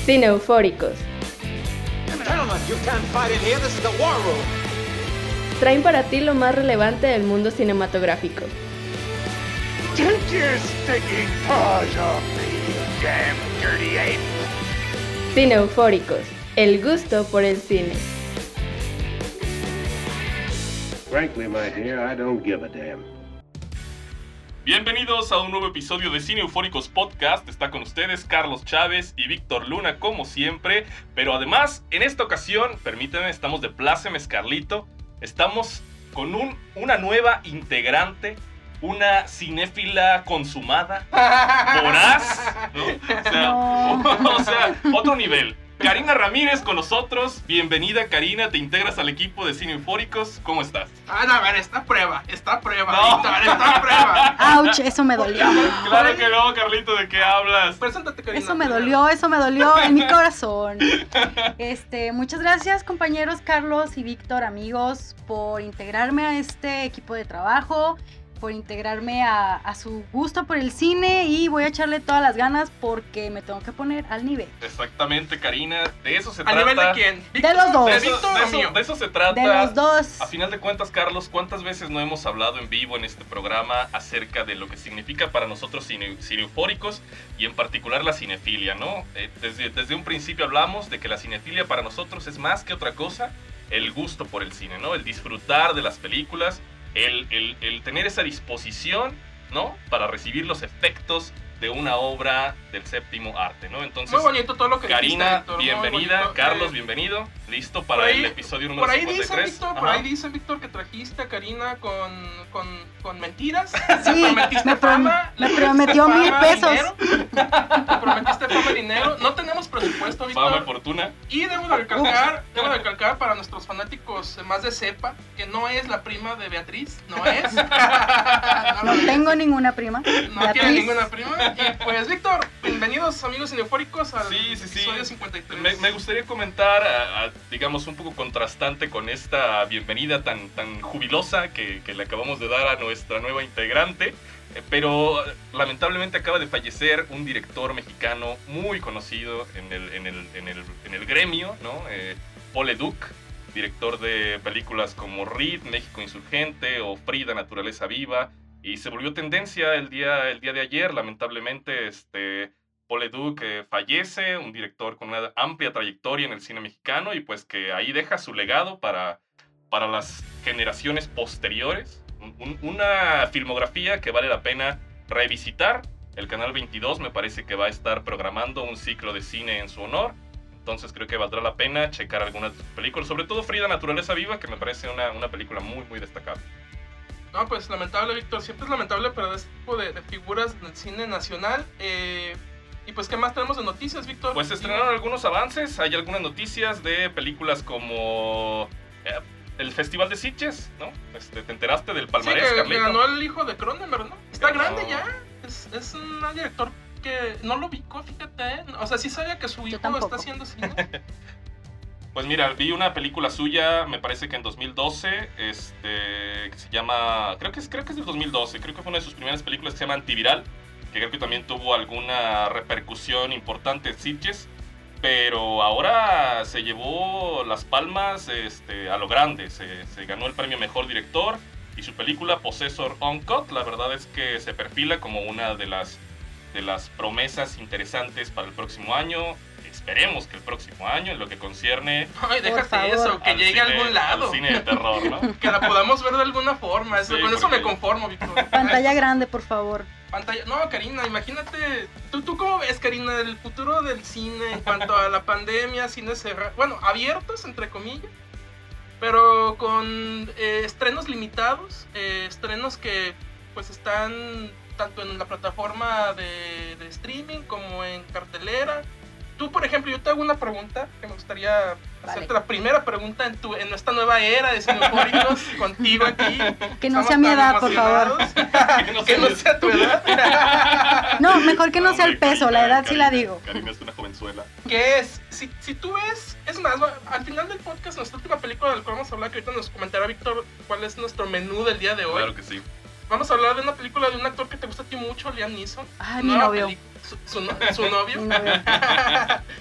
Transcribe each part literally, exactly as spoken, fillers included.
Cine Eufóricos. Traen para ti lo más relevante del mundo cinematográfico. Cine Eufóricos, el gusto por el cine. Frankly, my dear, I don't give a damn. Bienvenidos a un nuevo episodio de Cine Eufóricos Podcast. Está con ustedes Carlos Chávez y Víctor Luna, como siempre. Pero además, en esta ocasión, permítanme, estamos de plácemes, Carlito. Estamos con un, una nueva integrante, una cinéfila consumada, voraz, ¿no? O sea, no. o sea, otro nivel. Karina Ramírez con nosotros. Bienvenida, Karina. Te integras al equipo de Cine Eufóricos. ¿Cómo estás? Ah, no, a ver, está prueba. Está prueba, no. Víctor, está prueba. Ouch, eso me dolió. Claro que no, Carlito, ¿de qué hablas? Preséntate, Karina. Eso me dolió, eso me dolió en mi corazón. Este, muchas gracias, compañeros Carlos y Víctor, amigos, por integrarme a este equipo de trabajo, por integrarme a, a su gusto por el cine, y voy a echarle todas las ganas porque me tengo que poner al nivel. Exactamente, Karina, de eso se ¿A trata. nivel de quién? ¿Víctor? De los dos. De eso, ¿Víctor de o eso, mío? de eso se trata. De los dos. A final de cuentas, Carlos, ¿cuántas veces no hemos hablado en vivo en este programa acerca de lo que significa para nosotros cine, cine eufóricos y en particular la cinefilia, ¿no? Eh, desde, desde un principio hablamos de que la cinefilia para nosotros es más que otra cosa el gusto por el cine, ¿no? El disfrutar de las películas. El, el, el tener esa disposición, ¿no? Para recibir los efectos de una obra del séptimo arte, ¿no? Entonces, muy bonito todo lo que Karina, dijiste, Víctor, bienvenida. bonito. Carlos, eh, bienvenido. Listo para ahí, el episodio número por ahí cincuenta y tres. dicen, Víctor, por ahí dicen, Víctor, que trajiste a Karina con, con, con mentiras. Sí, le prometiste me, prom- fama, me le prometió prometiste mil fama, pesos. dinero. Le prometiste fama y dinero. No tenemos presupuesto, Víctor. Fama y fortuna. Y debo de recalcar, debo de recalcar para nuestros fanáticos más de cepa que no es la prima de Beatriz, no es. No, no tengo ninguna prima. No Beatriz. tiene ninguna prima. Y pues, Víctor, bienvenidos amigos cineufóricos al Sí, sí, sí. episodio cincuenta y tres. Me, me gustaría comentar, a, a, digamos, un poco contrastante con esta bienvenida tan, tan jubilosa que, que le acabamos de dar a nuestra nueva integrante. Eh, pero lamentablemente acaba de fallecer un director mexicano muy conocido en el, en el, en el, en el gremio, ¿no? Eh, Paul Leduc, director de películas como Reed, México Insurgente o Frida, Naturaleza Viva. Y se volvió tendencia el día, el día de ayer, lamentablemente, este... Paul Leduc eh, fallece, un director con una amplia trayectoria en el cine mexicano y pues que ahí deja su legado para, para las generaciones posteriores. Un, una filmografía que vale la pena revisitar. El Canal veintidós me parece que va a estar programando un ciclo de cine en su honor. Entonces creo que valdrá la pena checar algunas de sus películas, sobre todo Frida, Naturaleza Viva, que me parece una, una película muy, muy destacable. No, pues lamentable, Víctor. Siempre es lamentable perder este tipo de, de figuras del cine nacional. Eh... Y pues, ¿qué más tenemos de noticias, Víctor? Pues se estrenaron algunos avances, hay algunas noticias de películas como eh, el Festival de Sitges, ¿no? Este, ¿te enteraste del palmarés, sí, que, Carlito? que ganó el hijo de Cronenberg, ¿no? Está Ganó. grande ya, es, es un director que no lo ubicó, fíjate, ¿eh? O sea, sí sabía que su hijo está haciendo cine. Pues mira, vi una película suya, me parece que en dos mil doce, este, que se llama, creo que es, creo que es del dos mil doce, creo que fue una de sus primeras películas que se llama Antiviral, que creo que también tuvo alguna repercusión importante en Sitges, pero ahora se llevó las palmas este, a lo grande, se, se ganó el premio Mejor Director, y su película Possessor Uncut, la verdad es que se perfila como una de las, de las promesas interesantes para el próximo año. Esperemos que el próximo año, en lo que concierne... Ay, déjate eso, que llegue a algún lado. Al cine de terror, ¿no? Que la podamos ver de alguna forma, eso, Sí, con eso porque... me conformo, Víctor. Pantalla grande, por favor. Pantalla... No, Karina, imagínate... ¿Tú, ¿Tú cómo ves, Karina, el futuro del cine en cuanto a la pandemia, cine cerrado? Bueno, abiertos, entre comillas, pero con eh, estrenos limitados, eh, estrenos que pues están tanto en la plataforma de, de streaming como en cartelera. Tú, por ejemplo, yo te hago una pregunta que me gustaría vale. hacerte la primera pregunta en, tu, en esta nueva era de cineufóricos contigo aquí. Que no sea mi edad, por favor. que no, que no sea tu edad. No, mejor que no, no sea el peso, Karina, la edad Karina, sí la digo. Karina es una jovenzuela. ¿Qué es? Si, si tú ves, es más, al final del podcast, nuestra última película del cual vamos a hablar, que ahorita nos comentará Víctor cuál es nuestro menú del día de hoy. Claro que sí. Vamos a hablar de una película de un actor que te gusta a ti mucho, Liam Neeson. Ah, mi novio. Su, su, su novio. Mi novio.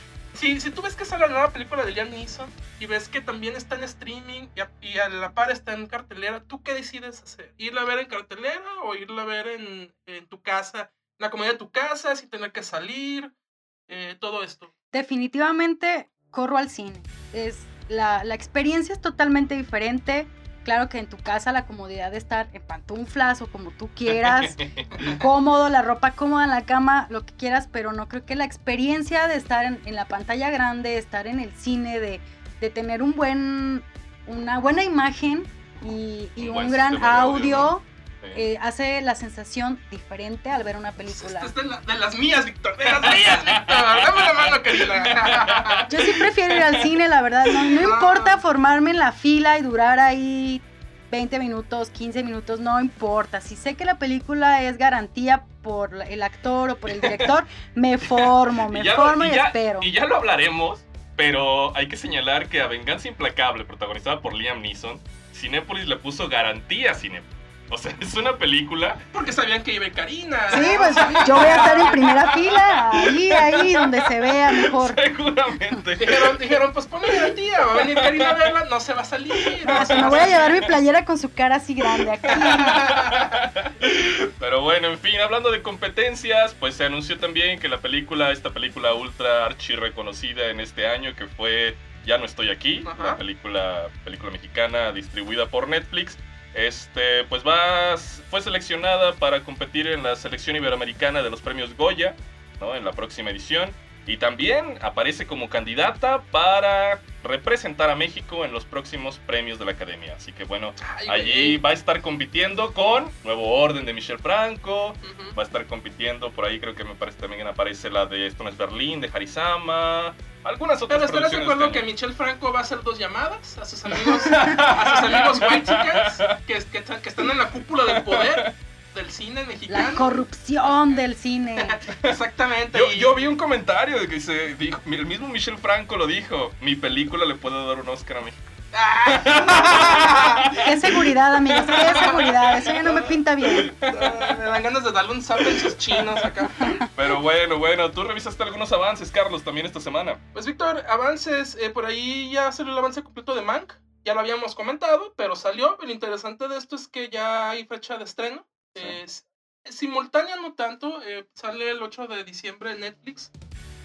Si, si tú ves que sale la nueva película de Liam Neeson y ves que también está en streaming y a, y a la par está en cartelera, ¿tú qué decides hacer? ¿Irla a ver en cartelera o irla a ver en, en tu casa, en la comodidad de tu casa, sin tener que salir, eh, todo esto? Definitivamente corro al cine. Es, la, la experiencia es totalmente diferente. Claro que en tu casa la comodidad de estar en pantuflas o como tú quieras, cómodo, la ropa cómoda en la cama, lo que quieras, pero no creo que la experiencia de estar en, en la pantalla grande, estar en el cine, de, de tener un buen, una buena imagen y, y un, un gran audio, audio, ¿no? Sí. eh, hace la sensación diferente al ver una película. Esta es de, la, de las mías, Víctor, de las mías, Víctor. Dame la mano, querida. Yo sí prefiero ir al cine, la verdad. No, no importa formarme en la fila y durar ahí veinte minutos, quince minutos, no importa. Si sé que la película es garantía por el actor o por el director, me formo, me Y ya, formo lo- y, y ya- espero. Y ya lo hablaremos, pero hay que señalar que a Venganza Implacable, protagonizada por Liam Neeson, Cinépolis le puso garantía a Cinépolis. O sea, es una película. Porque sabían que iba Karina. Sí, pues yo voy a estar en primera fila, ahí, ahí, donde se vea mejor. Seguramente. Dijeron, dijeron, pues ponle garantía, va a venir Karina a verla, no se va a salir. O sea, me voy a llevar mi playera con su cara así grande aquí. Pero bueno, en fin, hablando de competencias, pues se anunció también que la película, esta película ultra archi reconocida en este año, que fue Ya no estoy aquí, Ajá. la película, película mexicana distribuida por Netflix, este, pues va, fue seleccionada para competir en la selección iberoamericana de los premios Goya, ¿no? En la próxima edición. Y también aparece como candidata para representar a México en los próximos premios de la Academia. Así que bueno, Ay, allí güey. va a estar compitiendo con Nuevo Orden de Michel Franco. Ujú. Va a estar compitiendo por ahí, creo que me parece también aparece la de Esto no es Berlín, de Harisama. Algunas otras Pero estarás de producciones acuerdo este que año. Michel Franco va a hacer dos llamadas a sus amigos, a sus amigos white chickens que, que, que están en la cúpula del poder del cine mexicano. La corrupción del cine. Exactamente. Yo, y- yo vi un comentario de que se dijo, el mismo Michel Franco lo dijo, mi película le puede dar un Oscar a México. ¡Ah! Qué seguridad, amigos, qué seguridad. Eso ya no me pinta bien. Me dan ganas de darle un zap en sus chinos acá. Pero bueno, bueno, tú revisaste algunos avances, Carlos, también esta semana. Pues Víctor, avances, eh, por ahí ya salió el avance completo de Mank. Ya lo habíamos comentado, pero salió. Lo interesante de esto es que ya hay fecha de estreno. Sí. Es, es simultánea, no tanto. eh, sale el ocho de diciembre en Netflix.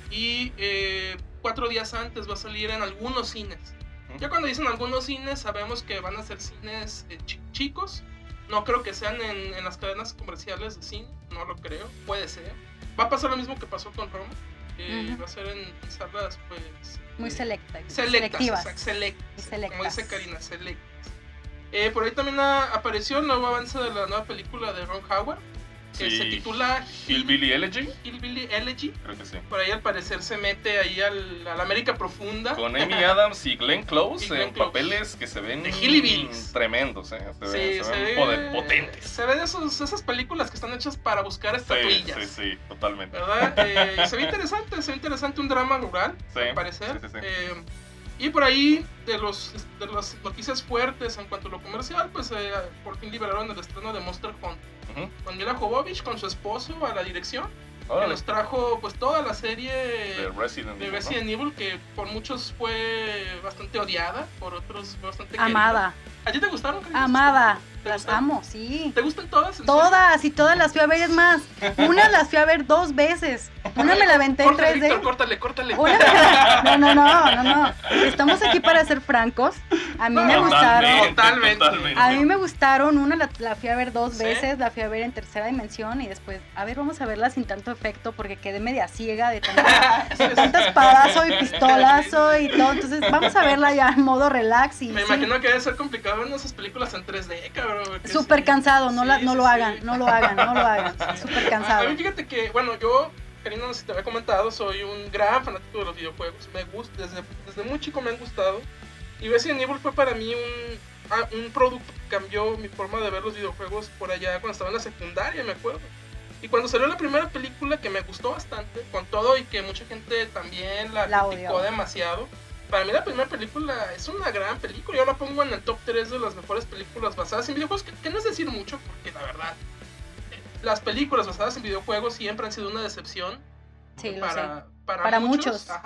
Y eh, cuatro días antes va a salir en algunos cines. Ya cuando dicen algunos cines, sabemos que van a ser cines eh, chi- chicos. No creo que sean en, en las cadenas comerciales de cine. No lo creo. Puede ser. Va a pasar lo mismo que pasó con Roma. eh, Ujú. Va a ser en salas, pues... Muy eh, selecta, Selectas, selectivas. exacto, selectas, Y selectas. como dice Karina, selectas. Eh, por ahí también ha- apareció el nuevo avance de la nueva película de Ron Howard, que Sí. se titula Hillbilly Elegy, Hillbilly Elegy. creo que sí. Por ahí al parecer se mete ahí al, a la América profunda. Con Amy Adams y Glenn Close Y Glenn en Close. papeles que se ven De Hillbillies. tremendos, ¿eh? Se, Sí, ven, se se ven ve, poder- potentes. se ve de esos, esas películas que están hechas para buscar Sí, estatuillas. sí, sí, totalmente. ¿Verdad? Eh, y se ve interesante, se ve interesante un drama rural, Sí, al parecer. sí, sí, sí. Eh, y por ahí, de, los, de las noticias fuertes en cuanto a lo comercial, pues eh, por fin liberaron el estreno de Monster Hunter. Ujú. Con Mila Jovovich, con su esposo a la dirección, que Órale. nos trajo pues toda la serie De Resident de Evil, ¿no? Resident Evil, que por muchos fue bastante odiada, por otros fue bastante querida. Amada, ¿A ti te gustaron, Karina? amada. ¿Te Las gustaron? amo, sí. ¿Te gustan todas? ¿En Todas y todas las fui a ver, es más, una las fui a ver dos veces. Una me la aventé en Córtale, tres D. Víctor, córtale, córtale. Una me la- No, no, no, no, no. Estamos aquí para ser francos. A mí me No, gustaron. Totalmente. A mí me gustaron, una la, la fui a ver dos ¿Sí? veces, la fui a ver en tercera dimensión y después, a ver, vamos a verla sin tanto efecto porque quedé media ciega de tanta, de tanta espadazo y pistolazo y todo. Entonces, vamos a verla ya en modo relax y Me sí, imagino que debe ser complicado ver esas películas en tres D, cabrón. porque súper sí. cansado, no, la, Sí, no sí, lo sí. hagan, no lo hagan, no lo hagan, súper A cansado. mí fíjate que, bueno, yo, Karina, no sé si te había comentado, soy un gran fanático de los videojuegos. Me gusta, desde, desde muy chico me han gustado. Y Resident Evil fue para mí un, ah, un producto que cambió mi forma de ver los videojuegos por allá cuando estaba en la secundaria, me acuerdo. Y cuando salió la primera película, que me gustó bastante, con todo y que mucha gente también la, La criticó odió. demasiado. Para mí la primera película es una gran película. Yo la pongo en el top tres de las mejores películas basadas en videojuegos, que, que no es decir mucho, porque la verdad, eh, las películas basadas en videojuegos siempre han sido una decepción Sí, lo sé. para, para, Para muchos. muchos. Ajá.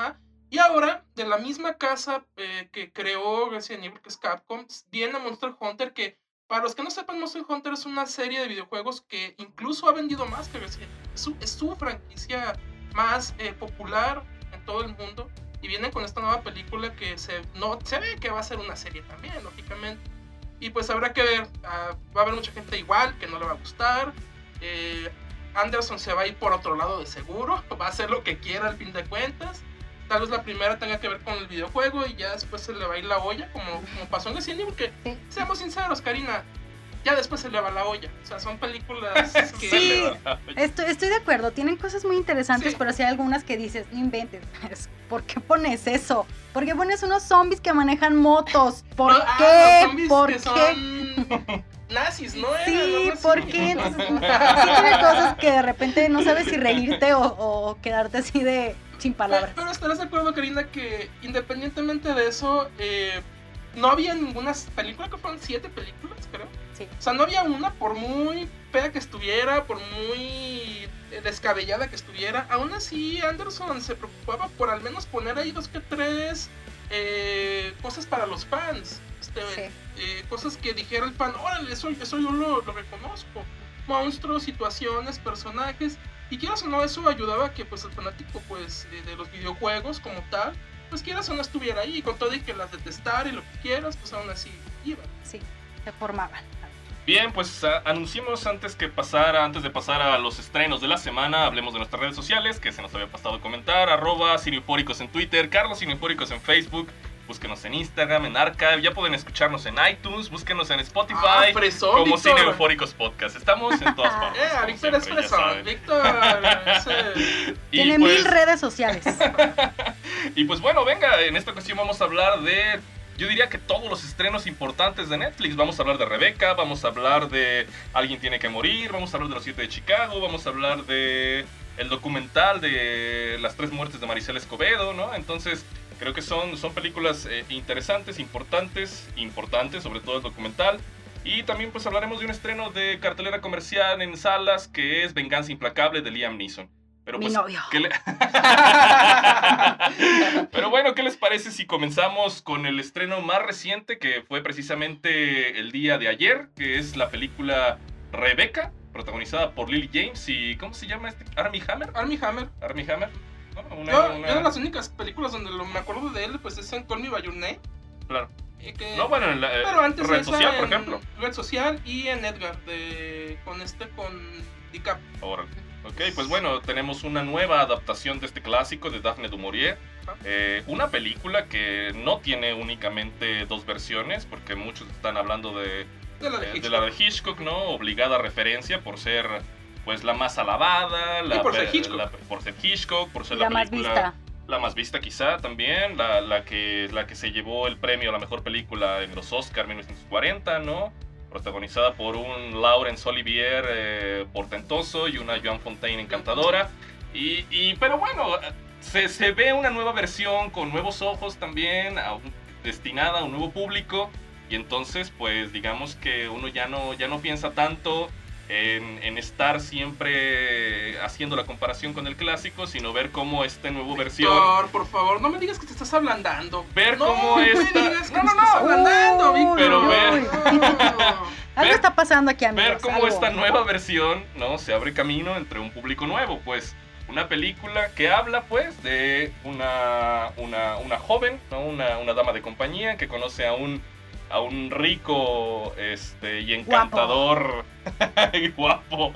Y ahora, de la misma casa eh, que creó Resident Evil, que es Capcom, viene Monster Hunter, que para los que no sepan, Monster Hunter es una serie de videojuegos que incluso ha vendido más que Resident Evil. Es su, es su franquicia más eh, popular en todo el mundo. Y viene con esta nueva película que se, no, se ve que va a ser una serie también, lógicamente. Y pues habrá que ver, uh, va a haber mucha gente igual que no le va a gustar. Eh, Anderson se va a ir por otro lado de seguro, va a hacer lo que quiera al fin de cuentas. Tal vez la primera tenga que ver con el videojuego y ya después se le va a ir la olla, como, como pasó en Resident Evil, que Sí. seamos sinceros, Karina, ya después se le va la olla. O sea, son películas que... Sí, estoy, estoy de acuerdo. Tienen cosas muy interesantes, Sí. pero sí hay algunas que dices, no inventes. ¿Por qué pones eso? ¿Por qué pones unos zombies que manejan motos? ¿Por Ah, qué? los zombies ¿Por que qué? son nazis, ¿no? Eran Sí, algo así. ¿por qué? Entonces, sí tiene cosas que de repente no sabes si reírte o, o quedarte así de sin palabras. Pero, pero estarás de acuerdo, Karina, que independientemente de eso, eh, no había ninguna película, que fueron siete películas, creo. Sí. O sea, no había una, por muy fea que estuviera, por muy eh, descabellada que estuviera, aún así Anderson se preocupaba por al menos poner ahí dos que tres eh, cosas para los fans. Este, Sí. eh, cosas que dijera el fan, órale, eso, eso yo lo, lo reconozco. Monstruos, situaciones, personajes. Y quieras o no, eso ayudaba a que pues el fanático pues de, de los videojuegos como tal, pues quieras o no estuviera ahí, con todo y que las detestar y lo que quieras, pues aún así iban. Sí, se formaban. Bien, pues a- anunciamos antes que pasara, antes de pasar a los estrenos de la semana, hablemos de nuestras redes sociales, que se nos había pasado a comentar, arroba Cineupóricos en Twitter, Carlos Cineupóricos en Facebook, búsquenos en Instagram, en Archive, ya pueden escucharnos en iTunes, búsquenos en Spotify, Ah, fresón, como Víctor. Cine Eufóricos Podcast, estamos en todas partes. Eh, como Víctor es siempre, ya fresón, saben. Víctor ese- Y Tiene pues- mil redes sociales. Y pues bueno, venga, en esta ocasión vamos a hablar de, yo diría que todos los estrenos importantes de Netflix. Vamos a hablar de Rebeca, vamos a hablar de Alguien tiene que morir, vamos a hablar de Los siete de Chicago, vamos a hablar de el documental de las tres muertes de Maricela Escobedo, ¿no? Entonces, creo que son, son películas eh, interesantes, importantes, importantes, sobre todo el documental. Y también pues hablaremos de un estreno de cartelera comercial en salas que es Venganza Implacable de Liam Neeson. Pero Mi pues, novio. ¿qué le- Pero bueno, ¿qué les parece si comenzamos con el estreno más reciente, que fue precisamente el día de ayer, que es la película Rebeca, protagonizada por Lily James y ¿cómo se llama este? Armie Hammer. Armie Hammer. Armie Hammer. ¿no? Una- Yo, una- yo de las únicas películas donde lo, me acuerdo de él, pues es en Call Me By Your Name. Claro. eh, que- No, bueno, en la eh, pero antes de Red esa Social, por en ejemplo. Red Social y en Edgar, de, con este, con DiCaprio. Órale. Ok, pues bueno, tenemos una nueva adaptación de este clásico de Daphne du Maurier. Eh, una película que no tiene únicamente dos versiones, porque muchos están hablando de, De la de eh, Hitchcock. de la de Hitchcock, ¿no? Obligada referencia por ser pues la más alabada, la, por ser pe- Hitchcock. la- por ser Hitchcock, por ser La la más película vista. la más vista quizá también, la, la, que, la que se llevó el premio a la mejor película en los Oscar mil novecientos cuarenta, ¿no? Protagonizada por un Laurence Olivier eh, portentoso y una Joan Fontaine encantadora. Y, y pero bueno, se, se ve una nueva versión con nuevos ojos también, a un- destinada a un nuevo público. Y entonces, pues digamos que uno ya no, ya no piensa tanto en, en estar siempre haciendo la comparación con el clásico, sino ver cómo esta nueva versión... Víctor, por favor, no me digas que te estás ablandando. Ver no, cómo me esta- digas que No, te no, estás no. ablandando, Uy, Víctor. Pero ver- No. Algo Ver- está pasando aquí, amigos. ver cómo algo. esta nueva versión, ¿no? Se abre camino entre un público nuevo, pues una película que habla pues de una, una, una joven, ¿no? una, una dama de compañía que conoce a un, a un rico este, y encantador y guapo,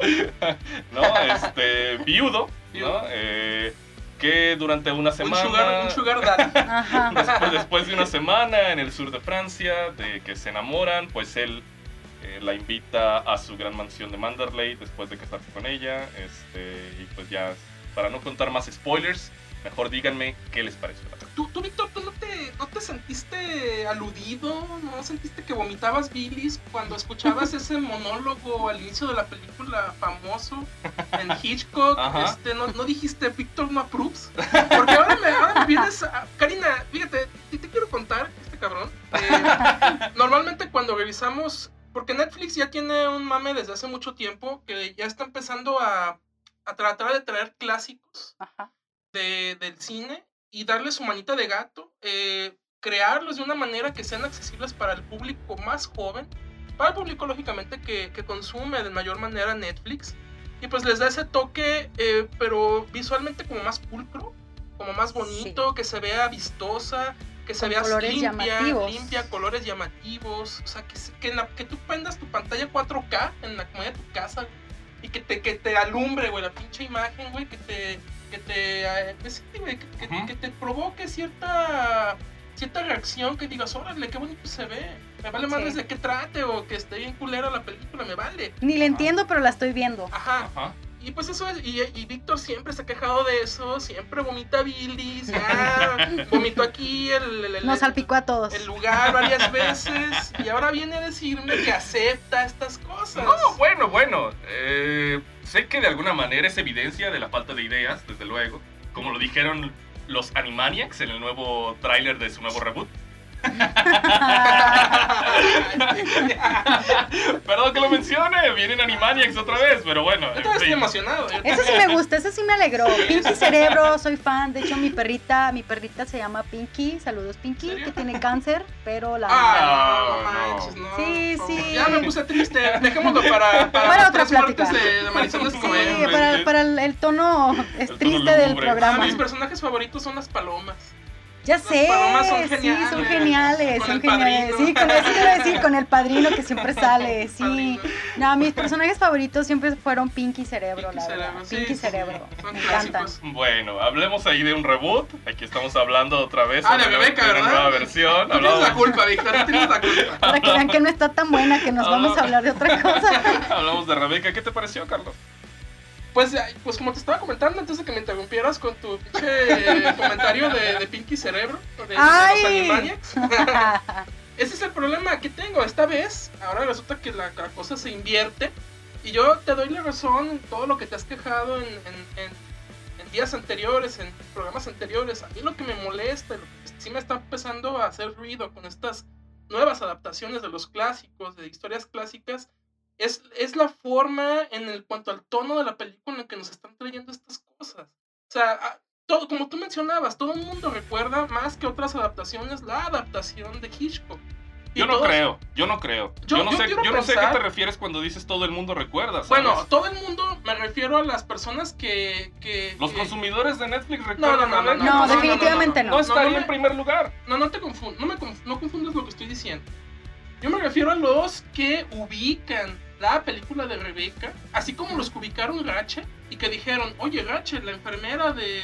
¿no? Este, viudo, ¿no? Eh, que durante una Un semana... sugar, un sugar daddy. Ajá. Después, después de una semana en el sur de Francia, de que se enamoran, pues él eh, la invita a su gran mansión de Manderley después de casarse con ella. Este, y pues ya, para no contar más spoilers, mejor díganme qué les pareció la película. ¿Tú, tú, Víctor, ¿tú no te, no te sentiste aludido? ¿No sentiste que vomitabas bilis cuando escuchabas ese monólogo al inicio de la película famoso en Hitchcock? Ajá. Este, ¿no, ¿No dijiste Víctor no approves? Porque ahora me, ahora me vienes a... Karina, fíjate, te, te quiero contar, este cabrón. eh, normalmente cuando revisamos... Porque Netflix ya tiene un mame desde hace mucho tiempo que ya está empezando a, a tratar de traer clásicos Ajá. de, del cine y darle su manita de gato, eh, crearlos de una manera que sean accesibles para el público más joven, para el público lógicamente que, que consume de mayor manera Netflix, y pues les da ese toque, eh, pero visualmente como más pulcro, como más bonito, sí. que se vea vistosa, que se Con vea colores limpia, llamativos. limpia, colores llamativos, o sea, que, que, en la, que tú prendas tu pantalla cuatro K en la comodidad de tu casa y que te, que te alumbre, güey, la pinche imagen, güey, que te, que te, eh, pues, sí, güey, que, que, uh-huh. que te provoque cierta, cierta reacción, que digas, órale, qué bonito se ve, me vale más sí. desde qué trate o que esté bien culera la película, me vale. Ni le entiendo, pero la estoy viendo. Ajá. Ajá. Y pues eso es, y, y Víctor siempre se ha quejado de eso, siempre vomita bilis, ya vomitó aquí el, el, el, Nos salpicó a todos. el lugar varias veces, y ahora viene a decirme que acepta estas cosas. No, bueno, bueno, eh, sé que de alguna manera es evidencia de la falta de ideas, desde luego, como lo dijeron los Animaniacs en el nuevo tráiler de su nuevo reboot. Perdón que lo mencione, vienen Animaniacs otra vez, pero bueno. Yo todavía estoy emocionado. Ese sí me gusta, ese sí me alegró. Pinky Cerebro, soy fan. De hecho, mi perrita, mi perrita se llama Pinky. Saludos, Pinky, que tiene cáncer, pero la. Ah, no manches, no. Sí, sí. Ya me puse triste. Dejémoslo para, para, para otra plática. De, de Marisol sí, para, para el, el tono es el triste tono del programa. Ah, mis personajes favoritos son las palomas. Ya Las sé, palomas son geniales. sí, son geniales, con son el geniales. Padrino. Sí, con eso iba a decir, con el Padrino que siempre sale, sí. Padrino. No, mis personajes favoritos siempre fueron Pinky Cerebro, Pinky la Cerebro, verdad. sí, Pinky sí, Cerebro, sí, me encantan. Bueno, hablemos ahí de un reboot. Aquí estamos hablando otra vez ah, de Rebeca, ¿verdad? Una nueva versión. No tienes la culpa, Víctor, no tienes la culpa. Para que vean que no está tan buena que nos vamos a hablar de otra cosa. Hablamos de Rebeca, ¿qué te pareció, Carlos? Pues, pues como te estaba comentando antes de que me interrumpieras con tu pinche comentario de, de Pinky Cerebro, de, de los Animaniacs. Ese es el problema que tengo. Esta vez, ahora resulta que la, la cosa se invierte. Y yo te doy la razón en todo lo que te has quejado en, en, en, en días anteriores, en programas anteriores. A mí lo que me molesta, lo que sí me está empezando a hacer ruido con estas nuevas adaptaciones de los clásicos, de historias clásicas, Es, es la forma en el cuanto al tono de la película en que nos están trayendo estas cosas. O sea, todo, como tú mencionabas, todo el mundo recuerda más que otras adaptaciones la adaptación de Hitchcock. Y yo no todos, creo, yo no creo. Yo, yo no, yo sé, yo pensar, no sé a qué te refieres cuando dices todo el mundo recuerda, ¿sabes? Bueno, todo el mundo me refiero a las personas que... que Los que, consumidores de Netflix recuerdan. No, no, no, no, no, no, no definitivamente no. No, no, no, no estaría no, no, en primer lugar. No, no te confundas, no, me conf, no confundas lo que estoy diciendo. Yo me refiero a los que ubican la película de Rebeca, así como los que ubicaron Rachel y que dijeron, oye, Rachel, la enfermera de,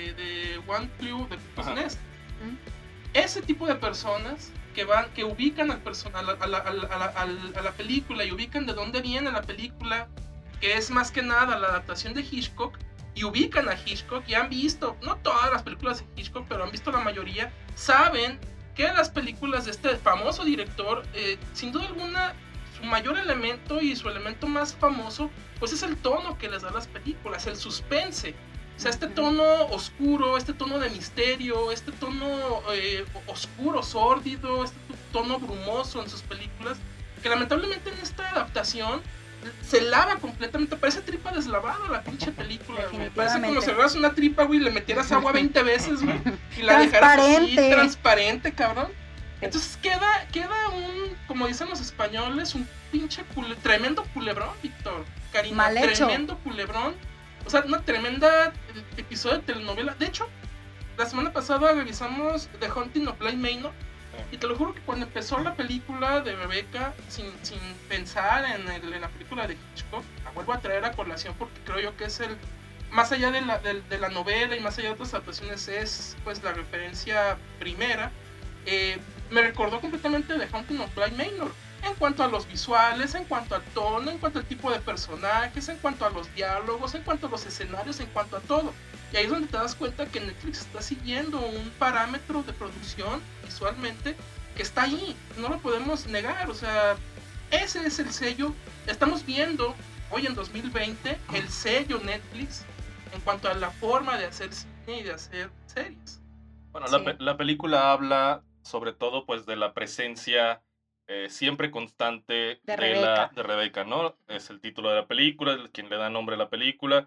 de One Flew de Cuckoo's Nest. ¿Mm? Ese tipo de personas que van, que ubican al person- a, la, a, la, a, la, a, la, a la película y ubican de dónde viene la película, que es más que nada la adaptación de Hitchcock, y ubican a Hitchcock y han visto, no todas las películas de Hitchcock, pero han visto la mayoría, saben que las películas de este famoso director, eh, sin duda alguna, su mayor elemento y su elemento más famoso, pues es el tono que les da las películas, el suspense. O sea, este tono oscuro, este tono de misterio, este tono eh, oscuro, sórdido, este tono brumoso en sus películas, que lamentablemente en esta adaptación se lava completamente, parece tripa deslavada la pinche película, güey. Parece como si agarras una tripa, güey, y le metieras agua veinte veces, güey, y la dejaras así, transparente, cabrón. Entonces queda, queda un, como dicen los españoles, un pinche cule, tremendo culebrón, Víctor. Karina, mal hecho. Tremendo culebrón. O sea, una tremenda episodio de telenovela. De hecho, la semana pasada revisamos The Haunting of Bly Manor. Y te lo juro que cuando empezó la película de Rebeca, sin, sin pensar en, el, en la película de Hitchcock, la vuelvo a traer a colación porque creo yo que es el, más allá de la, de, de la novela y más allá de otras adaptaciones, es pues la referencia primera. Eh, me recordó completamente The Haunting of Bly Manor. En cuanto a los visuales, en cuanto al tono, en cuanto al tipo de personajes, en cuanto a los diálogos, en cuanto a los escenarios, en cuanto a todo. Y ahí es donde te das cuenta que Netflix está siguiendo un parámetro de producción visualmente que está ahí, no lo podemos negar. O sea, ese es el sello. Estamos viendo hoy en dos mil veinte el sello Netflix en cuanto a la forma de hacer cine y de hacer series. Bueno, Sí. la, pe- la película habla sobre todo pues de la presencia eh, siempre constante De de, la, Rebeca. de Rebeca, ¿no? Es el título de la película, es quien le da nombre a la película.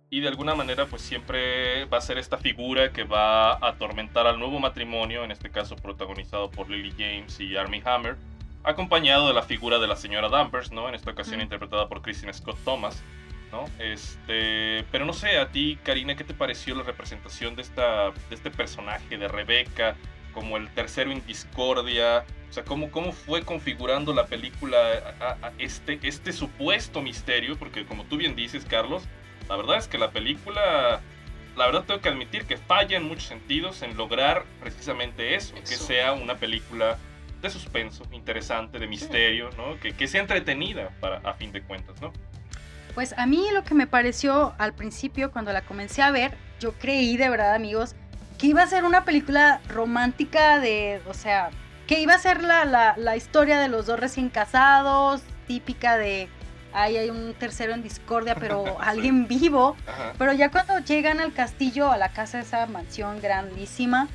y de alguna manera pues siempre va a ser esta figura que va a atormentar al nuevo matrimonio, en este caso protagonizado por Lily James y Armie Hammer, acompañado de la figura de la señora Danvers, ¿no? En esta ocasión mm. interpretada por Kristen Scott Thomas, ¿no? Este, pero no sé, a ti, Karina, ¿qué te pareció la representación de, esta, de este personaje, de Rebecca, como el tercero en discordia? O sea, ¿cómo, cómo fue configurando la película a, a este, este supuesto misterio? Porque como tú bien dices, Carlos, la verdad es que la película, la verdad tengo que admitir que falla en muchos sentidos en lograr precisamente eso, eso. que sea una película de suspenso, interesante, de misterio, ¿no? Que, que sea entretenida para, a fin de cuentas, ¿no? Pues a mí lo que me pareció al principio, cuando la comencé a ver, yo creí de verdad, amigos, que iba a ser una película romántica de, o sea, que iba a ser la, la, la historia de los dos recién casados, típica de, ay, hay un tercero en discordia, pero sí. alguien vivo. Ajá. Pero ya cuando llegan al castillo, a la casa de esa mansión grandísima,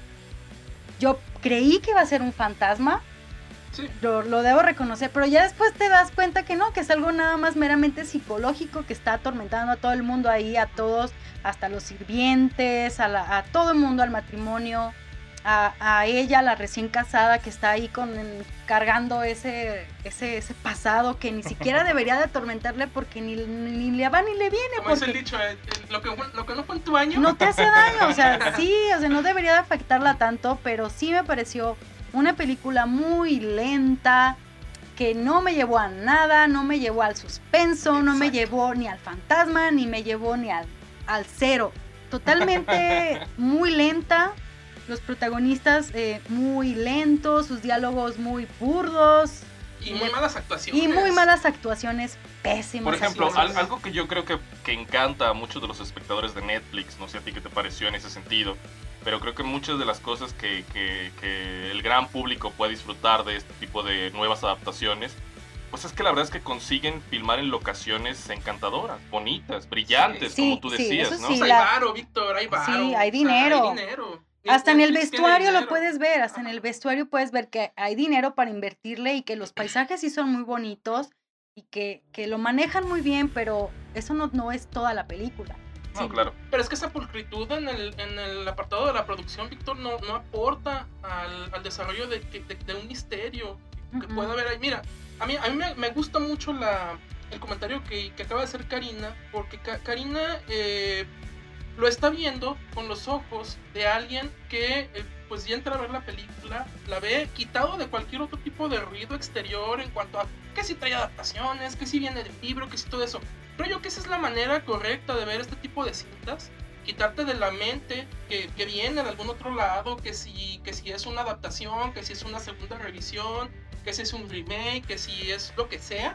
yo creí que iba a ser un fantasma. Sí. Lo, lo debo reconocer, pero ya después te das cuenta que no, que es algo nada más meramente psicológico que está atormentando a todo el mundo ahí, a todos, hasta los sirvientes, a, la, a todo el mundo, al matrimonio, a, a ella, la recién casada, que está ahí con, cargando ese, ese, ese pasado que ni siquiera debería de atormentarle porque ni, ni le va ni le viene. Como porque es el dicho, eh, lo, que, lo que no fue en tu año no te hace daño, o sea, sí, o sea, no debería de afectarla tanto, pero sí me pareció una película muy lenta, que no me llevó a nada, no me llevó al suspenso, Exacto. no me llevó ni al fantasma, ni me llevó ni al, al cero. Totalmente muy lenta, los protagonistas eh, muy lentos, sus diálogos muy burdos. Y muy malas actuaciones. Y muy malas actuaciones, pésimas. Por ejemplo, al, algo que yo creo que, que encanta a muchos de los espectadores de Netflix, no sé a ti qué te pareció en ese sentido, pero creo que muchas de las cosas que, que, que el gran público puede disfrutar de este tipo de nuevas adaptaciones, pues es que la verdad es que consiguen filmar en locaciones encantadoras, bonitas, brillantes, sí, como tú sí, decías, eso ¿no? sí, O sea, la... hay varo, Víctor, hay varo. Sí, hay dinero. O sea, hay dinero. Hasta en el Netflix vestuario tiene lo puedes ver, hasta en el vestuario puedes ver que hay dinero para invertirle y que los paisajes sí son muy bonitos y que, que lo manejan muy bien, pero eso no, no es toda la película. No, Sí. claro. Pero es que esa pulcritud en el, en el apartado de la producción, Víctor, no, no aporta al, al desarrollo de, de, de un misterio que Uh-uh. pueda haber ahí. Mira, a mí, a mí me, me gusta mucho la, el comentario que, que acaba de hacer Karina, porque Ka- Karina eh, lo está viendo con los ojos de alguien que eh, pues ya entra a ver la película, la ve quitado de cualquier otro tipo de ruido exterior en cuanto a que si trae adaptaciones, que si viene del libro, que si todo eso. Creo yo que esa es la manera correcta de ver este tipo de cintas, quitarte de la mente que, que viene de algún otro lado, que si, que si es una adaptación, que si es una segunda revisión, que si es un remake, que si es lo que sea,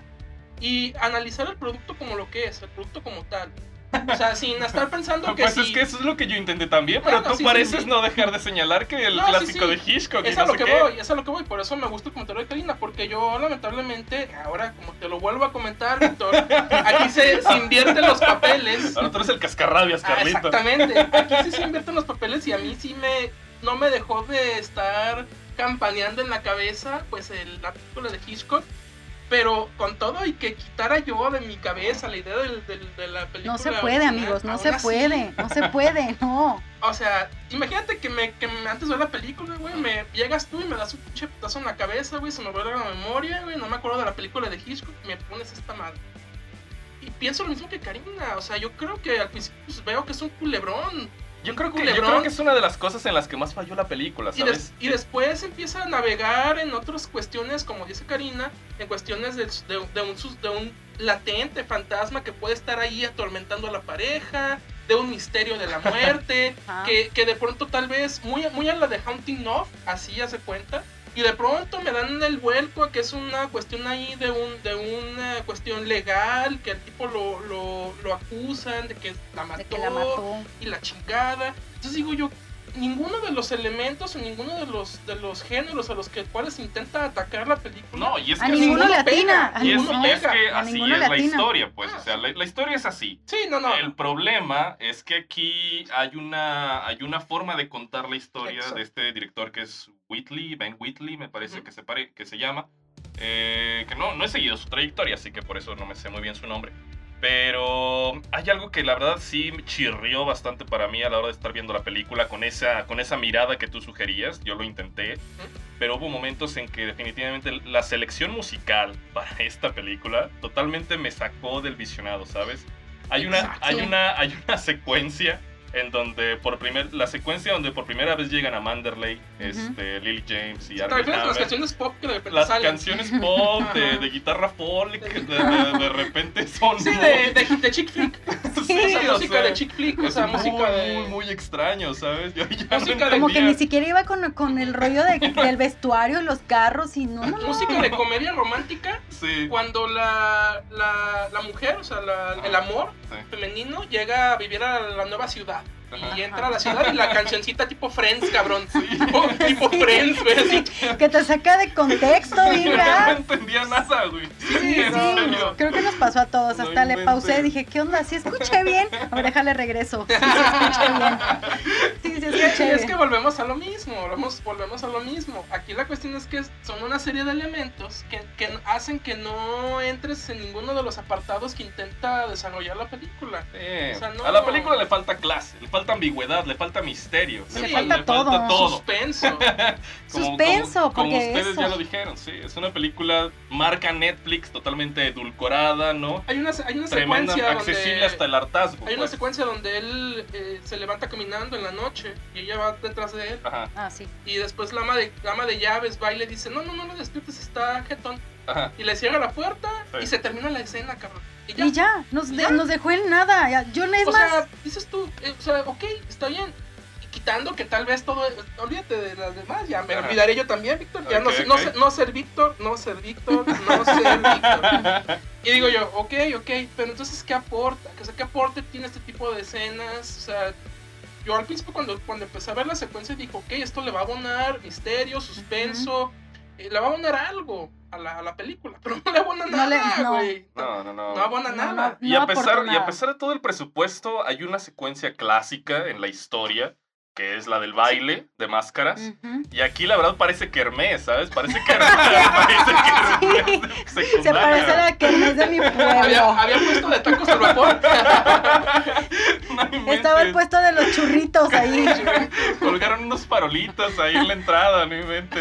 y analizar el producto como lo que es, el producto como tal. O sea, sin estar pensando que Pues si... es que eso es lo que yo intenté también, pero Bueno, tú sí, pareces sí, sí. no dejar de señalar que el No, sí, clásico sí. de Hitchcock y Es a no lo sé que qué. voy, es a lo que voy, por eso me gusta el comentario de Karina, porque yo lamentablemente, ahora como te lo vuelvo a comentar, Víctor, aquí se, se invierten los papeles. Ahora tú eres el cascarrabias, Ah, Carlito. exactamente, aquí sí se invierten los papeles y a mí sí me, no me dejó de estar campaneando en la cabeza, pues el, la película de Hitchcock. Pero con todo y que quitara yo de mi cabeza la idea del, del, de la película. No se puede, original, amigos, no aún se así, puede, no se puede, no. O sea, imagínate que, me, que me, antes de ver la película, güey, me llegas tú y me das un pinche putazo en la cabeza, güey, se me vuelve la memoria, güey, no me acuerdo de la película de Hitchcock, me pones esta madre. Y pienso lo mismo que Karina, o sea, yo creo que al principio pues, veo que es un culebrón. Yo creo, que, yo culebrón. creo que es una de las cosas en las que más falló la película, Y, ¿sabes? des, y después empieza a navegar en otras cuestiones, como dice Karina, en cuestiones de, de, de, un, de un latente fantasma que puede estar ahí atormentando a la pareja, de un misterio de la muerte, Ah. que, que de pronto tal vez, muy, muy a la de Haunting of, así hace cuenta, y de pronto me dan el vuelco a que es una cuestión ahí de un de una cuestión legal, que al tipo lo, lo, lo acusan de que la mató, De que la mató. y la chingada. Entonces digo yo, ninguno de los elementos o ninguno de los de los géneros a los que cuales intenta atacar la película. No, y es A que ninguno así- le atina, pega, a Y es, ninguno y es pega. que A así ninguno es le la atina. historia, pues, o sea, la, la historia es así. Sí, no, no. El problema es que aquí hay una, hay una forma de contar la historia Exacto. de este director que es Whitley, Ben Whitley, me parece Ujú. que, se pare, que se llama, eh, que no, no he seguido su trayectoria, así que por eso no me sé muy bien su nombre. Pero hay algo que la verdad sí chirrió bastante para mí a la hora de estar viendo la película con esa, con esa mirada que tú sugerías. Yo lo intenté, pero hubo momentos en que definitivamente la selección musical para esta película totalmente me sacó del visionado, ¿sabes? Hay una, hay una, hay una secuencia en donde por primer, la secuencia donde por primera vez llegan a Manderley, uh-huh. este, Lily James y Armie Hammer. Las canciones pop que de repente Las salen. canciones pop de, de guitarra folk de, de, de, de repente son sí, de, de, de chick flick. Sí, o sea, o música sea, de chick flick, o sea, muy, música de... muy, muy extraño, ¿sabes? Yo ya música no de... Como que ni siquiera iba con, con el rollo de, del vestuario, los carros y no, no, no. Música de comedia romántica. Sí. Cuando la, la, la mujer, o sea, la, el amor sí. femenino llega a vivir a la nueva ciudad. Y entra a la ciudad y la cancioncita tipo Friends, cabrón. Sí. Tipo, tipo Friends, güey. Así. Que te saca de contexto, mira. No entendía nada, güey. Sí, sí, sí. Creo que nos pasó a todos. Hasta no le pausé y dije, ¿qué onda? ¿Sí escuché bien? A ver, déjale regreso. Sí, sí escuché bien. Sí, sí escuché bien. Es que volvemos a lo mismo. Volvemos, volvemos a lo mismo. Aquí la cuestión es que son una serie de elementos que, que hacen que no entres en ninguno de los apartados que intenta desarrollar la película. Sí. O sea, no... A la película le falta clase. Le falta ambigüedad, le falta misterio, sí, le, le, falta, le todo. falta todo. Suspenso. como, Suspenso, como, como porque ustedes eso. ya lo dijeron, sí, es una película marca Netflix totalmente edulcorada, ¿no? Hay una, hay una Tremenda, secuencia accesible donde, hasta el hartazgo. Hay pues. una secuencia donde él eh, se levanta caminando en la noche y ella va detrás de él. Ajá. Ah, sí. Y después la ama de, la ama de llaves va y le dice, no, no, no, no despiertes, está jetón. Ajá. Y le cierra la puerta sí. y se termina la escena, cabrón. Y ya, y ya, nos, ¿Y de, ya? nos dejó en nada. Ya, yo es o más. sea, dices tú, eh, o sea, ok, está bien. Y quitando que tal vez todo, olvídate de las demás, ya me Ajá. olvidaré yo también, Víctor. Ya Ok, no, no, ok. ser, no ser Víctor, no ser Víctor, no ser Víctor. Y digo yo, ok, ok, pero entonces, ¿qué aporta? O sea, ¿qué aporte tiene este tipo de escenas? O sea, yo al principio cuando, cuando empecé a ver la secuencia dije, ok, esto le va a abonar misterio, suspenso, uh-huh. eh, le va a abonar algo a la, a la película, pero no le abona No nada, le- güey. No, no, no. No abona No, nada. no. Y, a pesar, aportó y a nada. pesar de todo el presupuesto, hay una secuencia clásica en la historia, que es la del baile de máscaras. Ujú. Y aquí la verdad parece Kermés, ¿sabes? Parece Kermés. parece Kermés de Se secundaria. parece a la Kermés de mi pueblo. Había, había puesto de tacos al vapor. No inventes. Estaba el puesto de los churritos ahí. Colgaron unos farolitos ahí en la entrada, no inventes.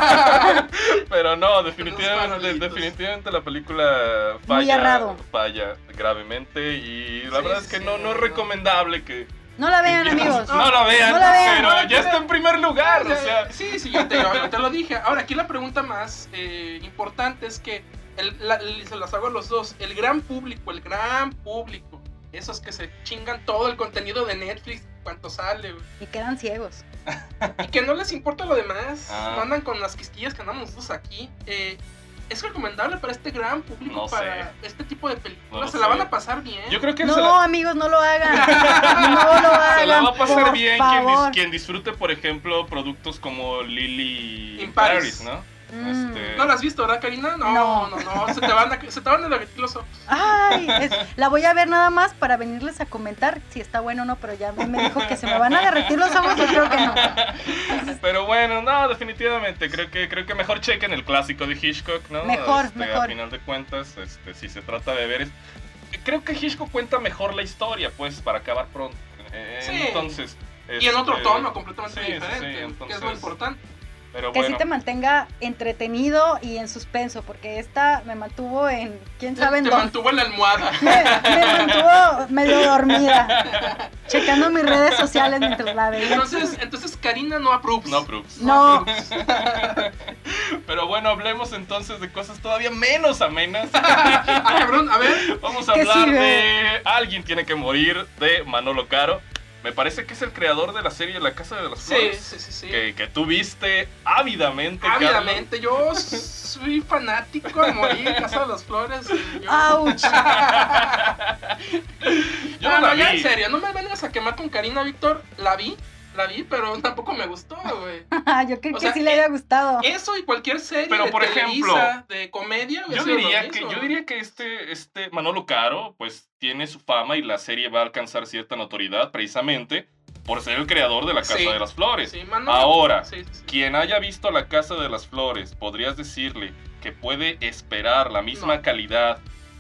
Pero no, definitivamente, farolitos. definitivamente la película falla, Muy errado. falla gravemente y la Sí, verdad es que sí, no, no es no. recomendable que... No la vean, que- amigos. No la vean, No la vean. pero No, ya está en primer lugar, o sea... Sí, sí, yo te, yo te lo dije. Ahora, aquí la pregunta más eh, importante es que, el, la, el- se las hago a los dos, el gran público, el gran público, esos que se chingan todo el contenido de Netflix, cuanto sale, güey, Y quedan ciegos. y que no les importa lo demás, Ah. no andan con las quisquillas que andamos nosotros aquí, eh, ¿es recomendable para este gran público, No sé. para este tipo de películas? No lo ¿Se la sé. van a pasar bien? Yo creo que No, se la, amigos, no lo hagan. No lo hagan. se la va a pasar por bien quien, dis- favor. quien disfrute, por ejemplo, productos como Lily In in Paris. Paris, ¿no? Mm. Este, ¿No la has visto, verdad, Karina? No, No. no, no, se te van a, se te van a derretir los ojos. Ay, es- la voy a ver nada más para venirles a comentar si está bueno o no, pero ya me dijo que se me van a derretir los ojos, yo creo que no. Pero bueno, no, definitivamente, creo que creo que mejor chequen el clásico de Hitchcock, ¿no? Mejor, Este, mejor. A final de cuentas, este, si se trata de ver... es- Creo que Hitchcock cuenta mejor la historia, pues, para acabar pronto. Eh, Sí. Entonces... Y en otro este, tono completamente sí, sí, sí, diferente, que es entonces- lo importante. Pero Que bueno, sí te mantenga entretenido y en suspenso, porque esta me mantuvo en, quién sabe en Te dónde. mantuvo en la almohada. Me, me mantuvo medio dormida, checando mis redes sociales mientras la veía. Entonces, entonces Karina no approves. no, Brooks. No, Pero bueno, hablemos entonces de cosas todavía menos amenas. Ah, cabrón, a ver. Vamos a ¿Qué hablar sigue? de Alguien tiene que morir, de Manolo Caro. Me parece que es el creador de la serie La Casa de las Sí, Flores. sí, sí, sí. Que, que tú viste ávidamente, Carlos. Ávidamente, yo soy fanático de morir, Casa de las Flores. y Yo... ouch. Yo no, no la no, ya vi. en serio, no me vengas a quemar con Karina, Víctor. La vi, la vi, pero tampoco me gustó, güey. Yo creo O que sea, sí le había gustado. Eso y cualquier serie Pero, de por Televisa, de comedia, hubiera Yo sido lo diría, que, mismo. yo diría que este, este Manolo Caro, pues, tiene su fama y la serie va a alcanzar cierta notoriedad precisamente por ser el creador de La Casa Sí. de las Flores. Sí, Manolo- Ahora, sí, sí, sí. quien haya visto La Casa de las Flores, ¿podrías decirle que puede esperar la misma No. calidad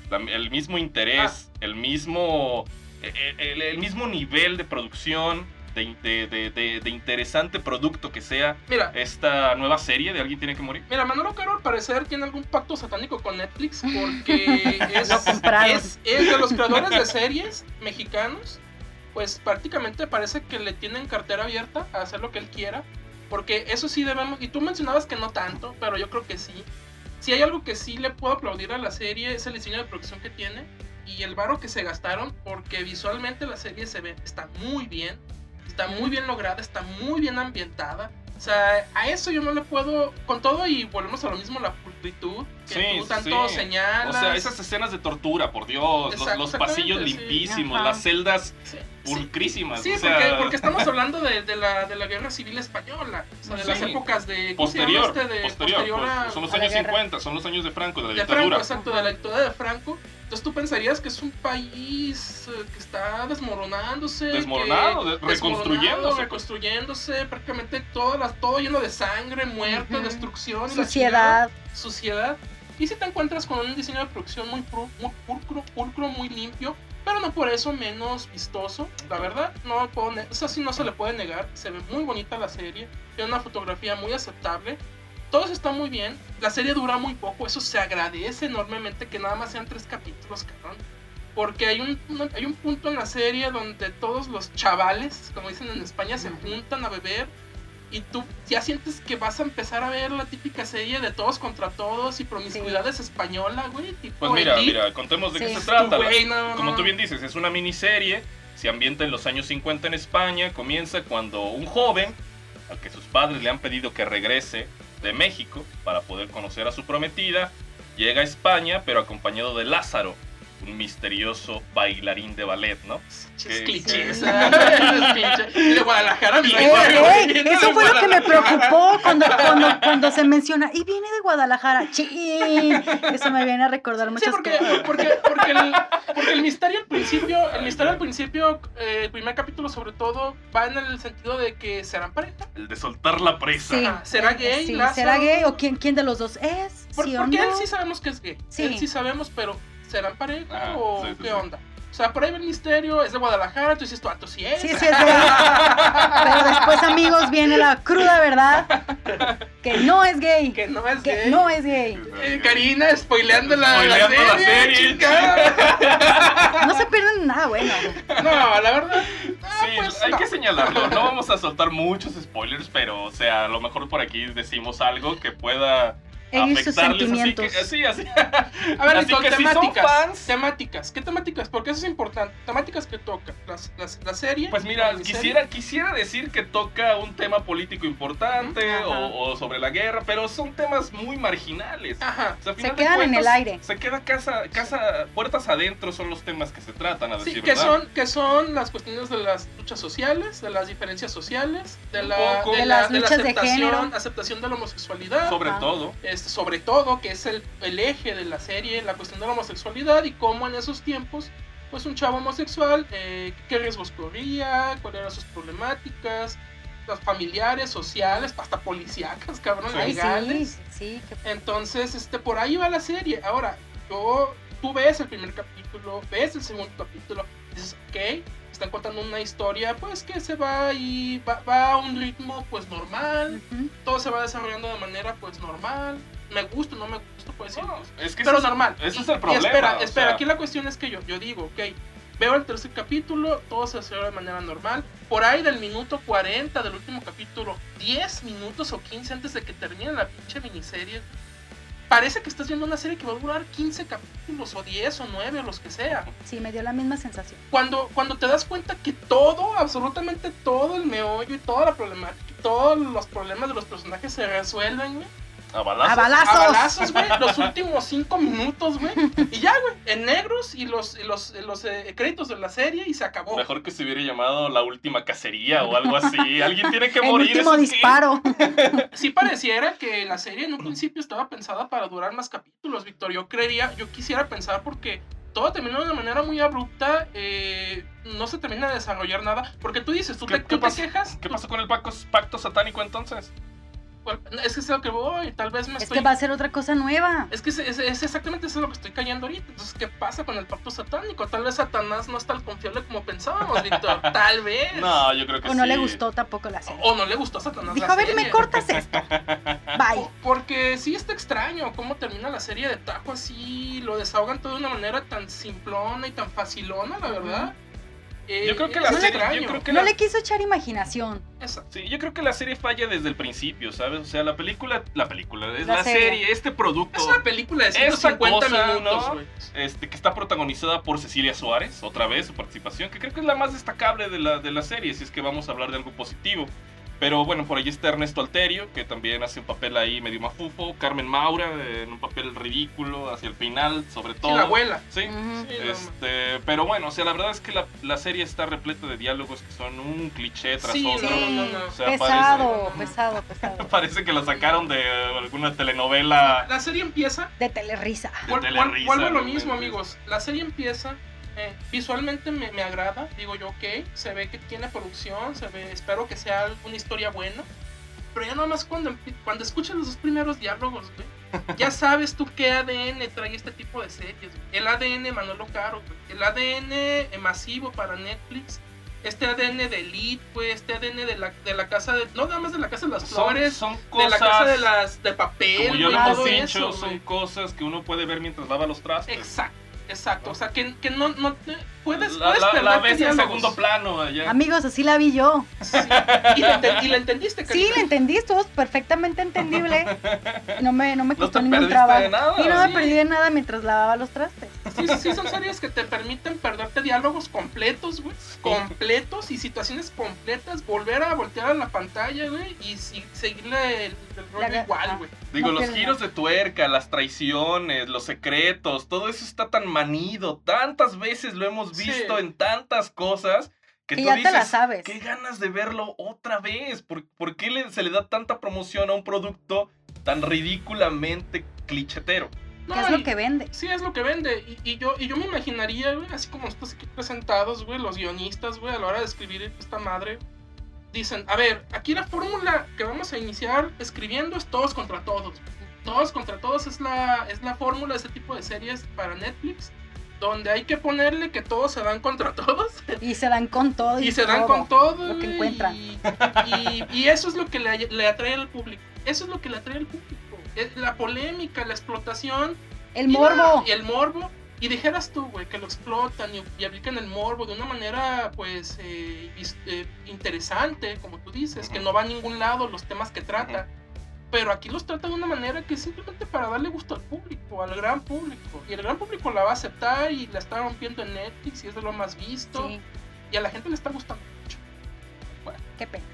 la, el mismo interés, ah. el mismo el, el, el mismo nivel de producción, de, de, de, de, de interesante producto que sea mira, esta nueva serie de Alguien Tiene que Morir. Mira, Manolo Caro al parecer tiene algún pacto satánico con Netflix porque es, es, es de los creadores de series mexicanos, pues prácticamente parece que le tienen cartera abierta a hacer lo que él quiera, porque eso sí debemos, y tú mencionabas que no tanto, pero yo creo que sí. Si hay algo que sí le puedo aplaudir a la serie es el diseño de producción que tiene y el varo que se gastaron, porque visualmente la serie se ve, está muy bien, está muy bien lograda, está muy bien ambientada. O sea, a eso yo no le puedo, con todo y volvemos a lo mismo, la pulcritud que sí, tú tanto sí. señalas. O sea, esas escenas de tortura, por Dios, Exacto, los, los pasillos sí. limpísimos, Ajá. las celdas Sí, pulcrísimas. Sí, o sea, porque, porque estamos hablando de, de, la, de la Guerra Civil Española, o sea, de sí. las épocas de... Posterior, este de, posterior, posterior a, pues, son los a la años guerra. cincuenta, son los años de Franco, de la de dictadura. Franco, exacto, de la dictadura de Franco. Entonces tú pensarías que es un país eh, que está desmoronándose, Desmoronado, de- que, reconstruyéndose, reconstruyéndose, prácticamente todas las, todo lleno de sangre, muerte, Ujú. destrucción, y la Suciedad. chingada, suciedad. Y si te encuentras con un diseño de producción muy, pru- muy pulcro, pulcro, muy limpio, pero no por eso menos vistoso, la verdad, no puedo ne- eso sí no se le puede negar, se ve muy bonita la serie, tiene una fotografía muy aceptable, todo eso está muy bien, la serie dura muy poco, eso se agradece enormemente que nada más sean tres capítulos, cabrón, porque hay un, una- hay un punto en la serie donde todos los chavales, como dicen en España, se juntan a beber y tú ya sientes que vas a empezar a ver la típica serie de todos contra todos y promiscuidades española, güey, tipo Pues mira, Elite. mira, contemos de Sí. qué se trata. Tú, güey, no, Como no. tú bien dices, es una miniserie, se ambienta en los años cincuenta en España, comienza cuando un joven, al que sus padres le han pedido que regrese de México para poder conocer a su prometida, llega a España, pero acompañado de Lázaro, un misterioso bailarín de ballet, ¿no? Es Que- clichés, sí. es cliché. Y de Guadalajara, mi Eh, güey, eh, viene eso de fue lo que me Guadalajara. preocupó cuando, cuando, cuando se menciona, y viene de Guadalajara. ¡Chin! Eso me viene a recordar Sí, muchas porque, cosas. porque, porque, el, porque el misterio al principio, el misterio al principio, eh, el primer capítulo sobre todo, va en el sentido de que serán pareja. El de soltar la presa. Sí. Ajá, ¿será gay? Sí, Lázaro? ¿será gay o quién, quién de los dos es? Por- ¿Sí o porque no? él sí sabemos que es gay. Sí. Él sí sabemos, pero ¿serán pareja Ajá, o sí, sí, qué sí. onda? O sea, por ahí va el misterio, es de Guadalajara, tú dices, tú, ah, tú sí es. Sí, sí es gay. Pero después, amigos, viene la cruda verdad que no es gay. Que no es Que gay. no es gay. Eh, Karina, spoileando la, Spoileando la la serie, serie. chingada. No se pierden nada bueno. No, la verdad. ah, Sí, pues, hay no. que señalarlo. No vamos a soltar muchos spoilers, pero, o sea, a lo mejor por aquí decimos algo que pueda Herir sus afectarles. Así sentimientos. que, así, así. A ver, Así Nicole, que si son temáticas. fans- Temáticas. ¿Qué temáticas? Porque eso es importante. Temáticas que toca. Las, las, la serie. Pues mira, la miniserie. quisiera, quisiera decir que toca un tema político importante Ajá. o, o sobre la guerra, pero son temas muy marginales. Ajá. O sea, a Se final de quedan en cuentas, el aire. Se queda casa, casa, puertas adentro son los temas que se tratan, a Sí, decir que verdad. son, que son las cuestiones de las luchas sociales, de las diferencias sociales, de Un la, poco. de De la, las de la luchas de aceptación, género. aceptación de la homosexualidad. Sobre Ajá. todo. Este, sobre todo, que es el, el eje de la serie, la cuestión de la homosexualidad y cómo en esos tiempos, pues un chavo homosexual, eh, qué riesgos corría, cuáles eran sus problemáticas, las familiares, sociales, hasta policíacas, cabrón, Sí. Ay, legales. sí, sí. que- Entonces, este, por ahí va la serie. Ahora, yo, tú ves el primer capítulo, ves el segundo capítulo, dices, ok, están contando una historia, pues que se va y va, va a un ritmo, pues normal, Ujú. todo se va desarrollando de manera, pues normal. Me gusta, no me gusta, puede ser. No, es que pero ese es- normal. Ese Y- es el y problema. espera, o espera, sea, aquí la cuestión es que yo, yo digo, ok, veo el tercer capítulo, todo se hace de manera normal. Por ahí del minuto cuarenta del último capítulo, diez minutos o quince antes de que termine la pinche miniserie, parece que estás viendo una serie que va a durar quince capítulos, o diez, o nueve, o los que sea. Sí, me dio la misma sensación. Cuando, cuando te das cuenta que todo, absolutamente todo el meollo y toda la problemática y todos los problemas de los personajes se resuelven, güey. a balazos. ¡A balazos! A balazos, güey, los últimos cinco minutos, güey. Y ya, güey, en negros y los, y los, los eh, créditos de la serie y se acabó. Mejor que se hubiera llamado La Última Cacería o algo así. Alguien tiene que El morir. último ¿eso qué? disparo. Sí pareciera que la serie en un principio estaba pensada para durar más capítulos, Víctor. Yo creería, yo quisiera pensar porque todo terminó de una manera muy abrupta, eh, no se termina de desarrollar nada. Porque tú dices, tú ¿Qué- te, qué tú te pasó? quejas. ¿Qué tú- pasó con el pacto, pacto satánico entonces? ¿Cuál? Es que es lo que voy, tal vez me Es estoy... que va a ser otra cosa nueva. Es que es, es- es exactamente eso lo que estoy cayendo ahorita. Entonces, ¿qué pasa con el pacto satánico? Tal vez Satanás no es tan confiable como pensábamos, Víctor. Tal vez. No, yo creo que O no sí. le gustó tampoco la serie. O no le gustó a Satanás Dijo, la a ver, serie. me cortas esto. Bye. O- Porque sí está extraño cómo termina la serie de tajo así. Lo desahogan todo de una manera tan simplona y tan facilona, la verdad. Eh, Yo creo que es la serie, extraño. yo creo que No la- le quiso echar imaginación. Exacto. Sí, yo creo que la serie falla desde el principio, ¿sabes? O sea, la película, la película, es La la, serie. serie, este producto, Es una película de Esa ciento cincuenta cosa, minutos, ¿no? güey. este, que está protagonizada por Cecilia Suárez, otra vez su participación, que creo que es la más destacable de la, de la serie, si es que vamos a hablar de algo positivo. Pero bueno, por ahí está Ernesto Alterio, que también hace un papel ahí medio mafufo, Carmen Maura, eh, en un papel ridículo hacia el final, sobre todo. Sí, la abuela. Sí. Ujú. Sí, no, Este, pero bueno, o sea, la verdad es que la, la serie está repleta de diálogos que son un cliché tras Sí, otro. no, no, no. O sea, pesado, parece- pesado, pesado. Parece que la sacaron de eh, alguna telenovela. La serie empieza. De telerisa. De Vuel- Telerisa, vuel- Vuelvo a lo realmente. mismo, amigos. La serie empieza. eh, visualmente me, me agrada. Digo yo, ok. Se ve que tiene producción. Se ve, espero que sea una historia buena. Pero ya nomás cuando, empie- cuando escuchas los dos primeros diálogos, güey, ya sabes tú qué A D N trae este tipo de series. Güey. El A D N Manolo Caro, güey. El A D N masivo para Netflix. Este A D N de Elite, pues, este A D N de la, de la casa de. No nada más de la casa de las Son, flores. son De cosas, la casa de las de papel, como yo güey, lo hemos todo dicho, eso, son güey. cosas que uno puede ver mientras lava los trastes. Exacto, exacto. O sea, que, que no, no te- puedes, La, puedes la, la perderte ves en diálogos. segundo plano allá. Amigos, así la vi yo. Sí. ¿Y, la enten- y la entendiste, Sí, Karina? la entendí, estuvo perfectamente entendible. No me, no me No costó te ningún perdiste trabajo. de nada, Y no me sí. perdí de nada mientras lavaba los trastes. Sí, sí, sí, son series que te permiten perderte diálogos completos, güey. Completos y situaciones completas. Volver a voltear a la pantalla, güey. Y si- seguirle el, el rollo La- igual, ah. güey. Digo, No los pierdas. giros de tuerca, las traiciones, los secretos, todo eso está tan manido. Tantas veces lo hemos Sí. visto en tantas cosas que, Que tú ya te dices, la sabes. qué ganas de verlo otra vez. ¿Por, por qué le- se le da tanta promoción a un producto tan ridículamente clichetero? No, ¿Qué es y- lo que vende? Sí, es lo que vende. Y, y yo, y yo me imaginaría, güey, así como estos aquí presentados, güey, los guionistas, güey, a la hora de escribir esta madre, dicen, a ver, aquí la fórmula que vamos a iniciar escribiendo es todos contra todos. Todos contra todos es la, es la fórmula de ese tipo de series para Netflix, donde hay que ponerle que todos se dan contra todos. Y se dan con todo. Y, Y se dan todo. con todo. lo que güey, encuentran. Y, y- y eso es lo que le, le atrae al público. Eso es lo que le atrae al público. Es la polémica, la explotación. El y morbo. la- Y el morbo. Y dijeras tú, güey, que lo explotan y, y aplican el morbo de una manera, pues, eh, is- eh, interesante, como tú dices, que Ujú. no va a ningún lado los temas que trata. Pero aquí los trata de una manera que es simplemente para darle gusto al público, al gran público. Y el gran público la va a aceptar y la está rompiendo en Netflix y es de lo más visto. Sí, Y a la gente le está gustando mucho. qué pena.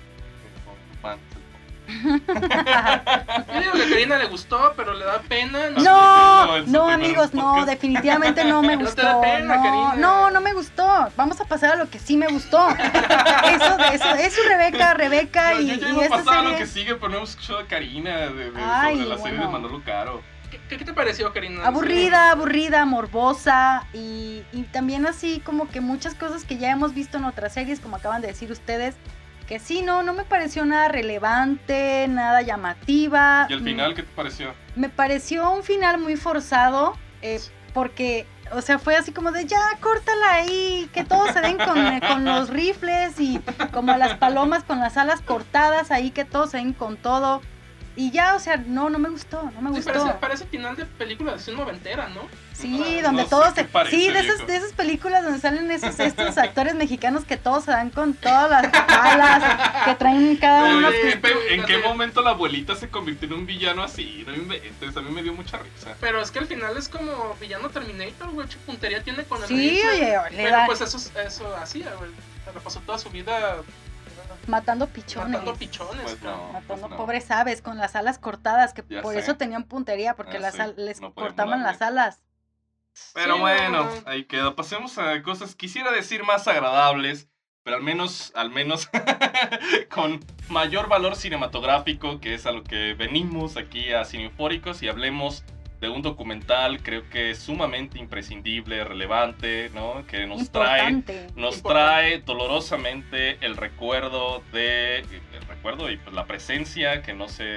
Yo digo que a Karina le gustó, pero le da pena. No, No, no, en su no, primer amigos, no, podcast. definitivamente no me No te gustó. da pena, no, Karina. no, no me gustó. Vamos a pasar a lo que sí me gustó. Eso, eso, eso, Rebeca, Rebeca Yo, y, yo ya y iba a esta pasar a lo serie. que sigue, pero no hemos escuchado a Karina de, de- Ay, sobre la serie de bueno. Manolo Caro. ¿Qué, qué- qué te pareció, Karina? Aburrida, aburrida, morbosa y, y también así como que muchas cosas que ya hemos visto en otras series, como acaban de decir ustedes, que sí, no, no me pareció nada relevante, nada llamativa. ¿Y el Mm, final qué te pareció? Me pareció un final muy forzado, eh, porque, o sea, fue así como de ya, córtala ahí, que todos se den con, eh, con los rifles y como las palomas con las alas cortadas ahí, que todos se den con todo. Y ya, o sea, no, no me gustó, no me Sí, gustó. parece, parece final de película de acción noventera, ¿no? Sí, No, donde no sé todos qué se... parece, Sí, de esas, viejo. de esas películas donde salen esos estos actores mexicanos que todos se dan con todas las balas, que traen cada Pero uno... es que, sí, pero, ¿en sí. qué momento la abuelita se convirtió en un villano así? No inventes, a mí me dio mucha risa. Pero es que al final es como villano Terminator, güey. ¿Qué puntería tiene con el Sí, rifle? oye, le Pero da- pues eso, eso hacía, güey. Se la pasó toda su vida matando pichones. matando pichones, Pues cabrón. no, Matando pues no. pobres aves con las alas cortadas, que Ya por sé. eso tenían puntería, porque Ya las sé, al- les no podemos cortaban darle. las alas. Pero Sí, bueno, no. ahí queda. Pasemos a cosas, quisiera decir más agradables, pero al menos, al menos con mayor valor cinematográfico, que es a lo que venimos aquí a Cineufóricos, y hablemos de un documental, creo que sumamente imprescindible, relevante, ¿no? Que nos trae, Importante. nos Importante. trae dolorosamente el recuerdo de, el recuerdo y pues la presencia que no se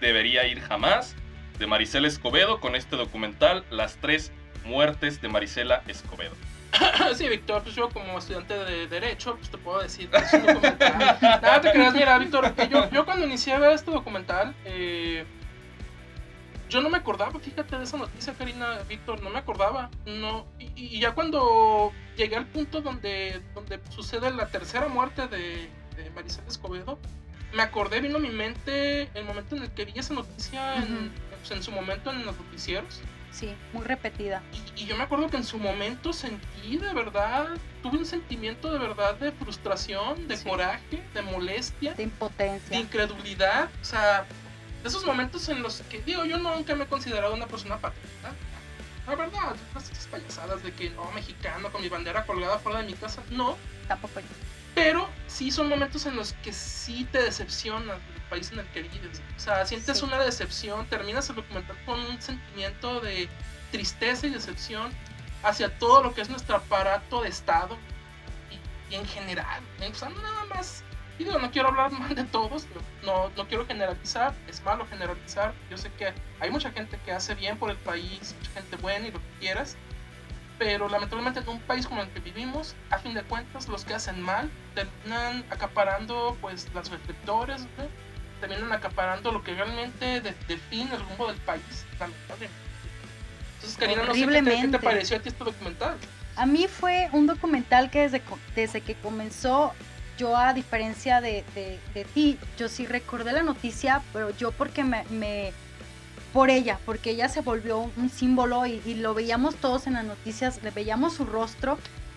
debería ir jamás, de Marisela Escobedo, con este documental, Las tres muertes de Marisela Escobedo. Sí, Víctor, pues yo como estudiante de Derecho, pues te puedo decir que es un documental. Nada, te creas, mira, Víctor, que yo, yo cuando inicié a ver este documental, eh, yo no me acordaba, fíjate, de esa noticia, Karina, Víctor, no me acordaba. No, y, y ya cuando llegué al punto donde, donde sucede la tercera muerte de, de Marisela Escobedo, me acordé, vino a mi mente el momento en el que vi esa noticia en, Ujú. pues, en su momento en los noticieros. Sí, muy repetida. Y, y yo me acuerdo que en su momento sentí de verdad, tuve un sentimiento de verdad de frustración, de Sí. coraje, de molestia, De de impotencia. incredulidad. O sea, de esos momentos en los que, digo, yo nunca me he considerado una persona patriota. La verdad, esas payasadas de que no, mexicano con mi bandera colgada fuera de mi casa, no. Tampoco yo. Pero sí son momentos en los que sí te decepcionas del país en el que vives. O sea, sientes Sí. una decepción, terminas el documental con un sentimiento de tristeza y decepción hacia todo lo que es nuestro aparato de Estado y, y en general. ¿eh? O sea, no nada más. Y digo, no quiero hablar mal de todos, no, no quiero generalizar, es malo generalizar. Yo sé que hay mucha gente que hace bien por el país, mucha gente buena y lo que quieras. Pero lamentablemente en un país como el que vivimos, a fin de cuentas, los que hacen mal terminan acaparando pues las reflectores, ¿no? Terminan acaparando lo que realmente de- define el rumbo del país, lamentablemente. Entonces, Karina, no sé qué te, qué te Horriblemente. pareció a ti este documental. A mí fue un documental que desde, co- desde que comenzó, yo a diferencia de, de, de ti, yo sí recordé la noticia, pero yo porque me, me por ella, porque ella se volvió un símbolo y, y lo veíamos todos en las noticias, le veíamos su rostro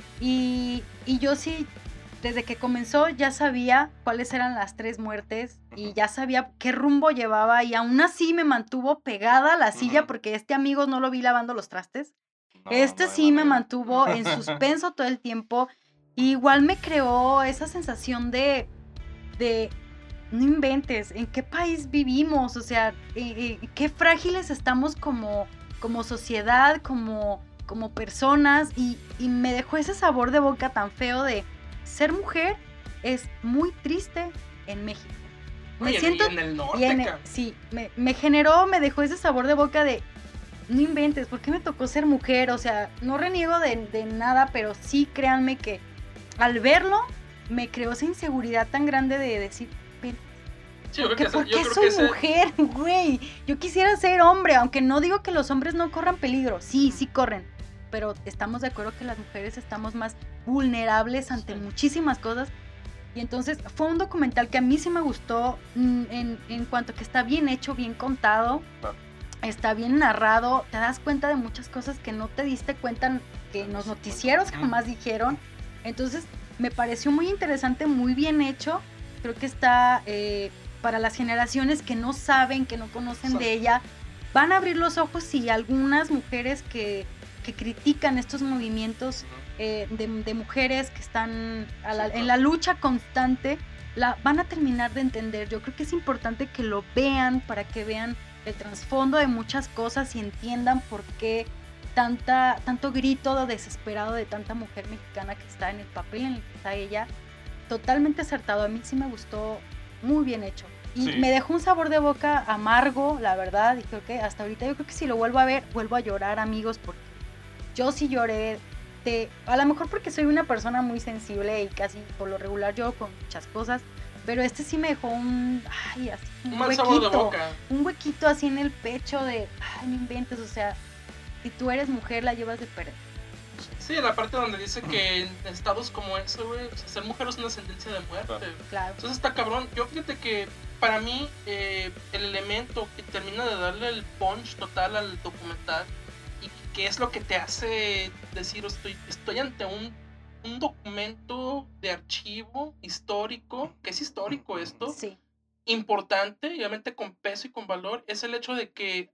y, y yo sí, desde que comenzó ya sabía cuáles eran las tres muertes y ya sabía qué rumbo llevaba y aún así me mantuvo pegada a la silla Ujú. porque este amigo no lo vi lavando los trastes. No, Este no hay sí me manera. mantuvo en suspenso todo el tiempo. Y igual me creó esa sensación de, de, no inventes, ¿en qué país vivimos? O sea, eh, eh, qué frágiles estamos como, como sociedad, como, como personas. Y, y me dejó ese sabor de boca tan feo de ser mujer es muy triste en México. Me Oye, siento y en el norte, y en- cabrón. sí, me, me generó, me dejó ese sabor de boca de, no inventes, ¿por qué me tocó ser mujer? O sea, no reniego de, de nada, pero sí créanme que al verlo me creó esa inseguridad tan grande de decir, "Ven, Sí, yo ¿por creo qué, que, ese- por yo qué creo soy que ese- mujer, güey? Yo quisiera ser hombre, aunque no digo que los hombres no corran peligro, sí, sí corren, pero estamos de acuerdo que las mujeres estamos más vulnerables ante Sí. muchísimas cosas. Y entonces fue un documental que a mí sí me gustó mm, en, en cuanto que está bien hecho, bien contado, Claro. está bien narrado, te das cuenta de muchas cosas que no te diste cuenta que en los noticieros jamás dijeron. Entonces me pareció muy interesante, muy bien hecho. Creo que está eh, para las generaciones que no saben, que no conocen Sí. de ella, van a abrir los ojos y algunas mujeres que, que critican estos movimientos eh, de, de mujeres que están a la- Sí, claro. en la lucha constante, la van a terminar de entender. Yo creo que es importante que lo vean para que vean el trasfondo de muchas cosas y entiendan por qué tanta, tanto grito desesperado de tanta mujer mexicana que está en el papel en el que está ella. Totalmente acertado, a mí sí me gustó, muy bien hecho. Y Sí. me dejó un sabor de boca amargo, la verdad, y creo que hasta ahorita yo creo que si lo vuelvo a ver, vuelvo a llorar, amigos, porque yo sí lloré. De, a lo mejor porque soy una persona muy sensible y casi por lo regular lloro con muchas cosas, pero este sí me dejó un, ay, así, un, un mal huequito, sabor de boca. un huequito así en el pecho de, ay, no inventes, o sea, si tú eres mujer la llevas de perder. Sí, la parte donde dice que en estados como ese, güey, o sea, ser mujer es una sentencia de muerte. Claro. Claro. Entonces está cabrón. Yo fíjate que para mí eh, el elemento que termina de darle el punch total al documental y que es lo que te hace decir estoy, estoy ante un, un documento de archivo histórico, que es histórico esto, Sí, importante y obviamente con peso y con valor, es el hecho de que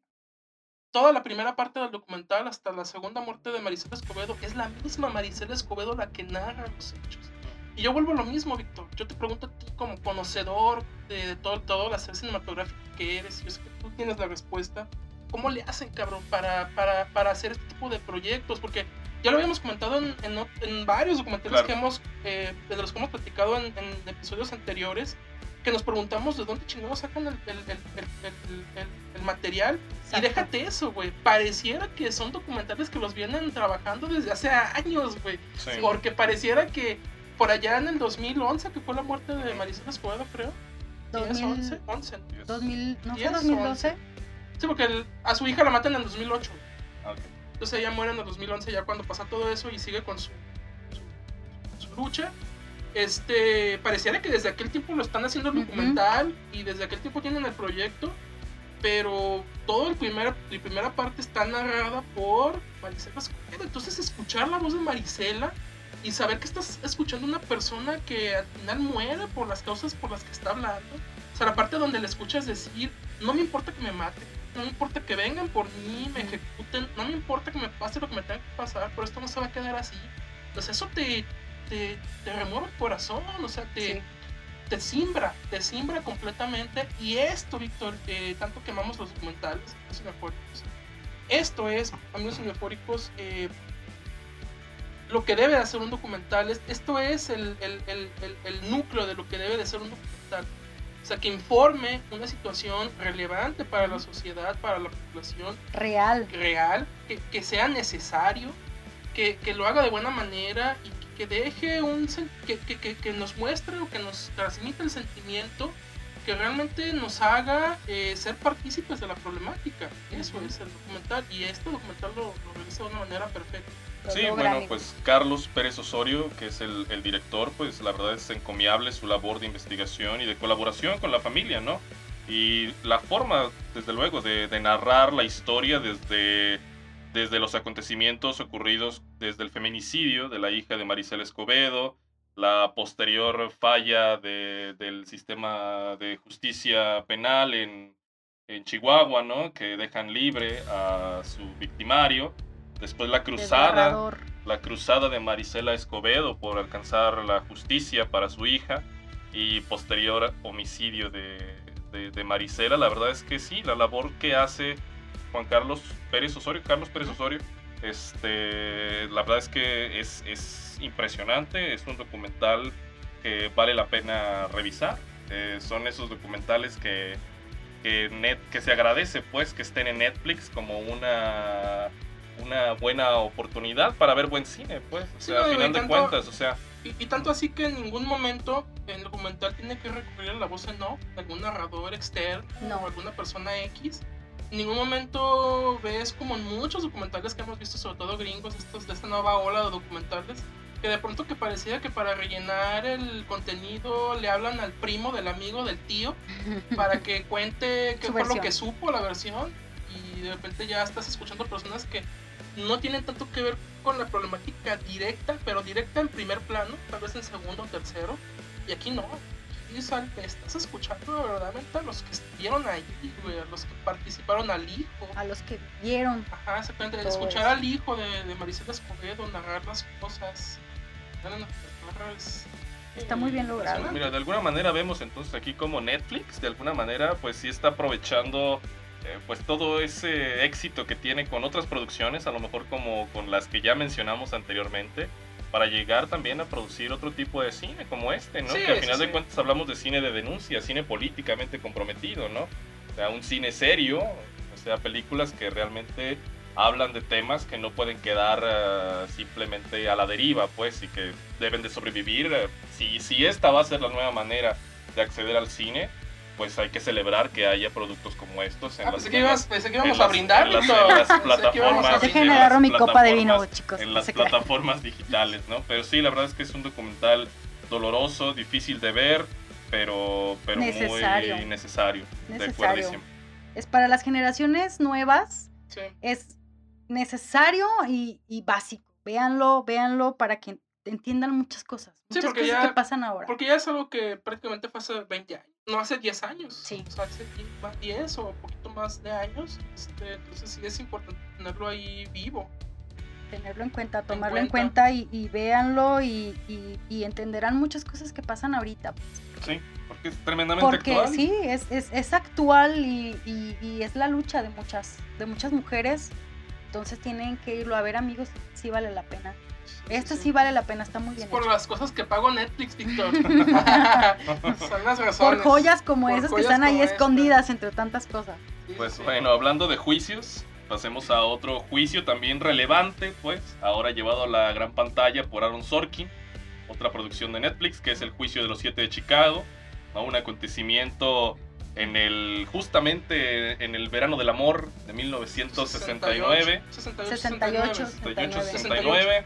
toda la primera parte del documental hasta la segunda muerte de Marisela Escobedo es la misma Marisela Escobedo la que narra los hechos. Y yo vuelvo a lo mismo, Víctor. Yo te pregunto a ti como conocedor de, de todo, todo la serie cinematográfica que eres, y yo sé que tú tienes la respuesta. ¿Cómo le hacen, cabrón, para, para, para hacer este tipo de proyectos? Porque ya lo habíamos comentado en, en, ot- en varios documentales Claro. que hemos, eh, de los que hemos platicado en, en episodios anteriores, que nos preguntamos de dónde chingados sacan el, el, el, el, el, el, el material. Exacto. Y déjate eso, güey. Pareciera que son documentales que los vienen trabajando desde hace años, güey. Sí. Porque pareciera que por allá en el dos mil once, que fue la muerte de Marisela Escobedo, creo. dos mil once, once. dos mil, ¿no diez, fue dos mil doce? Sí, porque el, a su hija la matan en el dos mil ocho. Okay. Entonces ella muere en el dos mil once, ya cuando pasa todo eso y sigue con su, su, su lucha. Este, pareciera que desde aquel tiempo lo están haciendo el documental uh-huh. y desde aquel tiempo tienen el proyecto, pero todo el primer, la primera parte está narrada por Marisela Escobedo. Entonces escuchar la voz de Marisela y saber que estás escuchando una persona que al final muere por las causas por las que está hablando. O sea, la parte donde le escuchas decir, no me importa que me maten, no me importa que vengan por mí, me ejecuten, no me importa que me pase lo que me tenga que pasar, pero esto no se va a quedar así. Entonces eso te... Te, te remueve el corazón, o sea, te, sí. te simbra, te simbra completamente. Y esto, Víctor, eh, tanto que amamos los documentales, los cineafóricos, esto es, amigos cineafóricos, eh, lo que debe de hacer un documental, es, esto es el, el, el, el, el núcleo de lo que debe de ser un documental. O sea, que informe una situación relevante para la sociedad, para la población. Real. Real, que, que sea necesario, que, que lo haga de buena manera y que deje un que, que, que, que nos muestre o que nos transmita el sentimiento que realmente nos haga eh, ser partícipes de la problemática. Eso uh-huh. es el documental, y este documental lo, lo realiza de una manera perfecta. Sí, bueno, pues Carlos Pérez Osorio, que es el, el director, pues la verdad es encomiable su labor de investigación y de colaboración con la familia, ¿no? Y la forma, desde luego, de, de narrar la historia desde... desde los acontecimientos ocurridos desde el feminicidio de la hija de Marisela Escobedo, la posterior falla de, del sistema de justicia penal en, en Chihuahua, ¿no? Que dejan libre a su victimario, después la cruzada, la cruzada de Marisela Escobedo por alcanzar la justicia para su hija, y posterior homicidio de, de, de Marisela. La verdad es que sí, la labor que hace Juan Carlos Pérez Osorio, Carlos Pérez Osorio, este, la verdad es que es, es impresionante, es un documental que vale la pena revisar. Eh, son esos documentales que, que, net, que se agradece pues que estén en Netflix como una, una buena oportunidad para ver buen cine, pues, o sea, sí, al final de tanto, cuentas, o sea. Y, y tanto así que en ningún momento el documental tiene que recurrir a la voz en off de algún narrador externo no. o alguna persona X. En ningún momento ves, como en muchos documentales que hemos visto, sobre todo gringos, estos de esta nueva ola de documentales, que de pronto que parecía que para rellenar el contenido le hablan al primo del amigo del tío para que cuente qué fue lo que supo, la versión, y de repente ya estás escuchando personas que no tienen tanto que ver con la problemática directa, pero directa en primer plano, tal vez en segundo o tercero, y aquí no. Y estás escuchando verdaderamente a los que estuvieron ahí, güey, a los que participaron, al hijo. A los que vieron. Ajá, exactamente. Escuchar eso. Al hijo de, de Marisela Escobedo narrar las cosas. Es, está muy bien logrado. Mira, de alguna manera vemos entonces aquí como Netflix, de alguna manera, pues sí está aprovechando eh, pues todo ese éxito que tiene con otras producciones, a lo mejor como con las que ya mencionamos anteriormente, para llegar también a producir otro tipo de cine como este, ¿no? Sí, que al final sí, de sí. cuentas hablamos de cine de denuncia, cine políticamente comprometido, ¿no? O sea, un cine serio, o sea, películas que realmente hablan de temas que no pueden quedar uh, simplemente a la deriva, pues, y que deben de sobrevivir. Uh, si, si esta va a ser la nueva manera de acceder al cine, pues hay que celebrar que haya productos como estos. En ah, las, pensé, que ibas, pensé que íbamos a brindar. En las, en las plataformas. Déjenme agarrar mi copa de vino, chicos. En las plataformas digitales, ¿no? Pero sí, la verdad es que es un documental doloroso, difícil de ver, pero, pero necesario. muy necesario. Necesario. Es para las generaciones nuevas, sí. Es necesario y, y básico. Véanlo, véanlo para que entiendan muchas cosas. Muchas sí, cosas ya, que pasan ahora. Porque ya es algo que prácticamente fue hace veinte años. No, hace diez años. Sí. O sea, hace diez o un poquito más de años. Este, entonces sí es importante tenerlo ahí vivo. Tenerlo en cuenta, tomarlo en cuenta, en cuenta y, y véanlo y, y, y entenderán muchas cosas que pasan ahorita. Pues. Sí, porque es tremendamente porque, actual. Porque sí, es, es, es actual y, y, y es la lucha de muchas, de muchas mujeres Entonces tienen que irlo a ver, amigos, sí vale la pena. Esto sí. sí vale la pena, está muy Es bien por hecho. las cosas que pago Netflix, Víctor. Son las razones. Por joyas como Por esas que joyas están ahí como esta. escondidas entre tantas cosas. Sí, Pues sí. bueno, hablando de juicios, pasemos a otro juicio también relevante, pues, ahora llevado a la gran pantalla por Aaron Sorkin, otra producción de Netflix, que es el juicio de los siete de Chicago, ¿no? Un acontecimiento en el, justamente en el verano del amor de mil novecientos sesenta y nueve. sesenta y ocho, sesenta y ocho, sesenta y ocho, sesenta sesenta y nueve,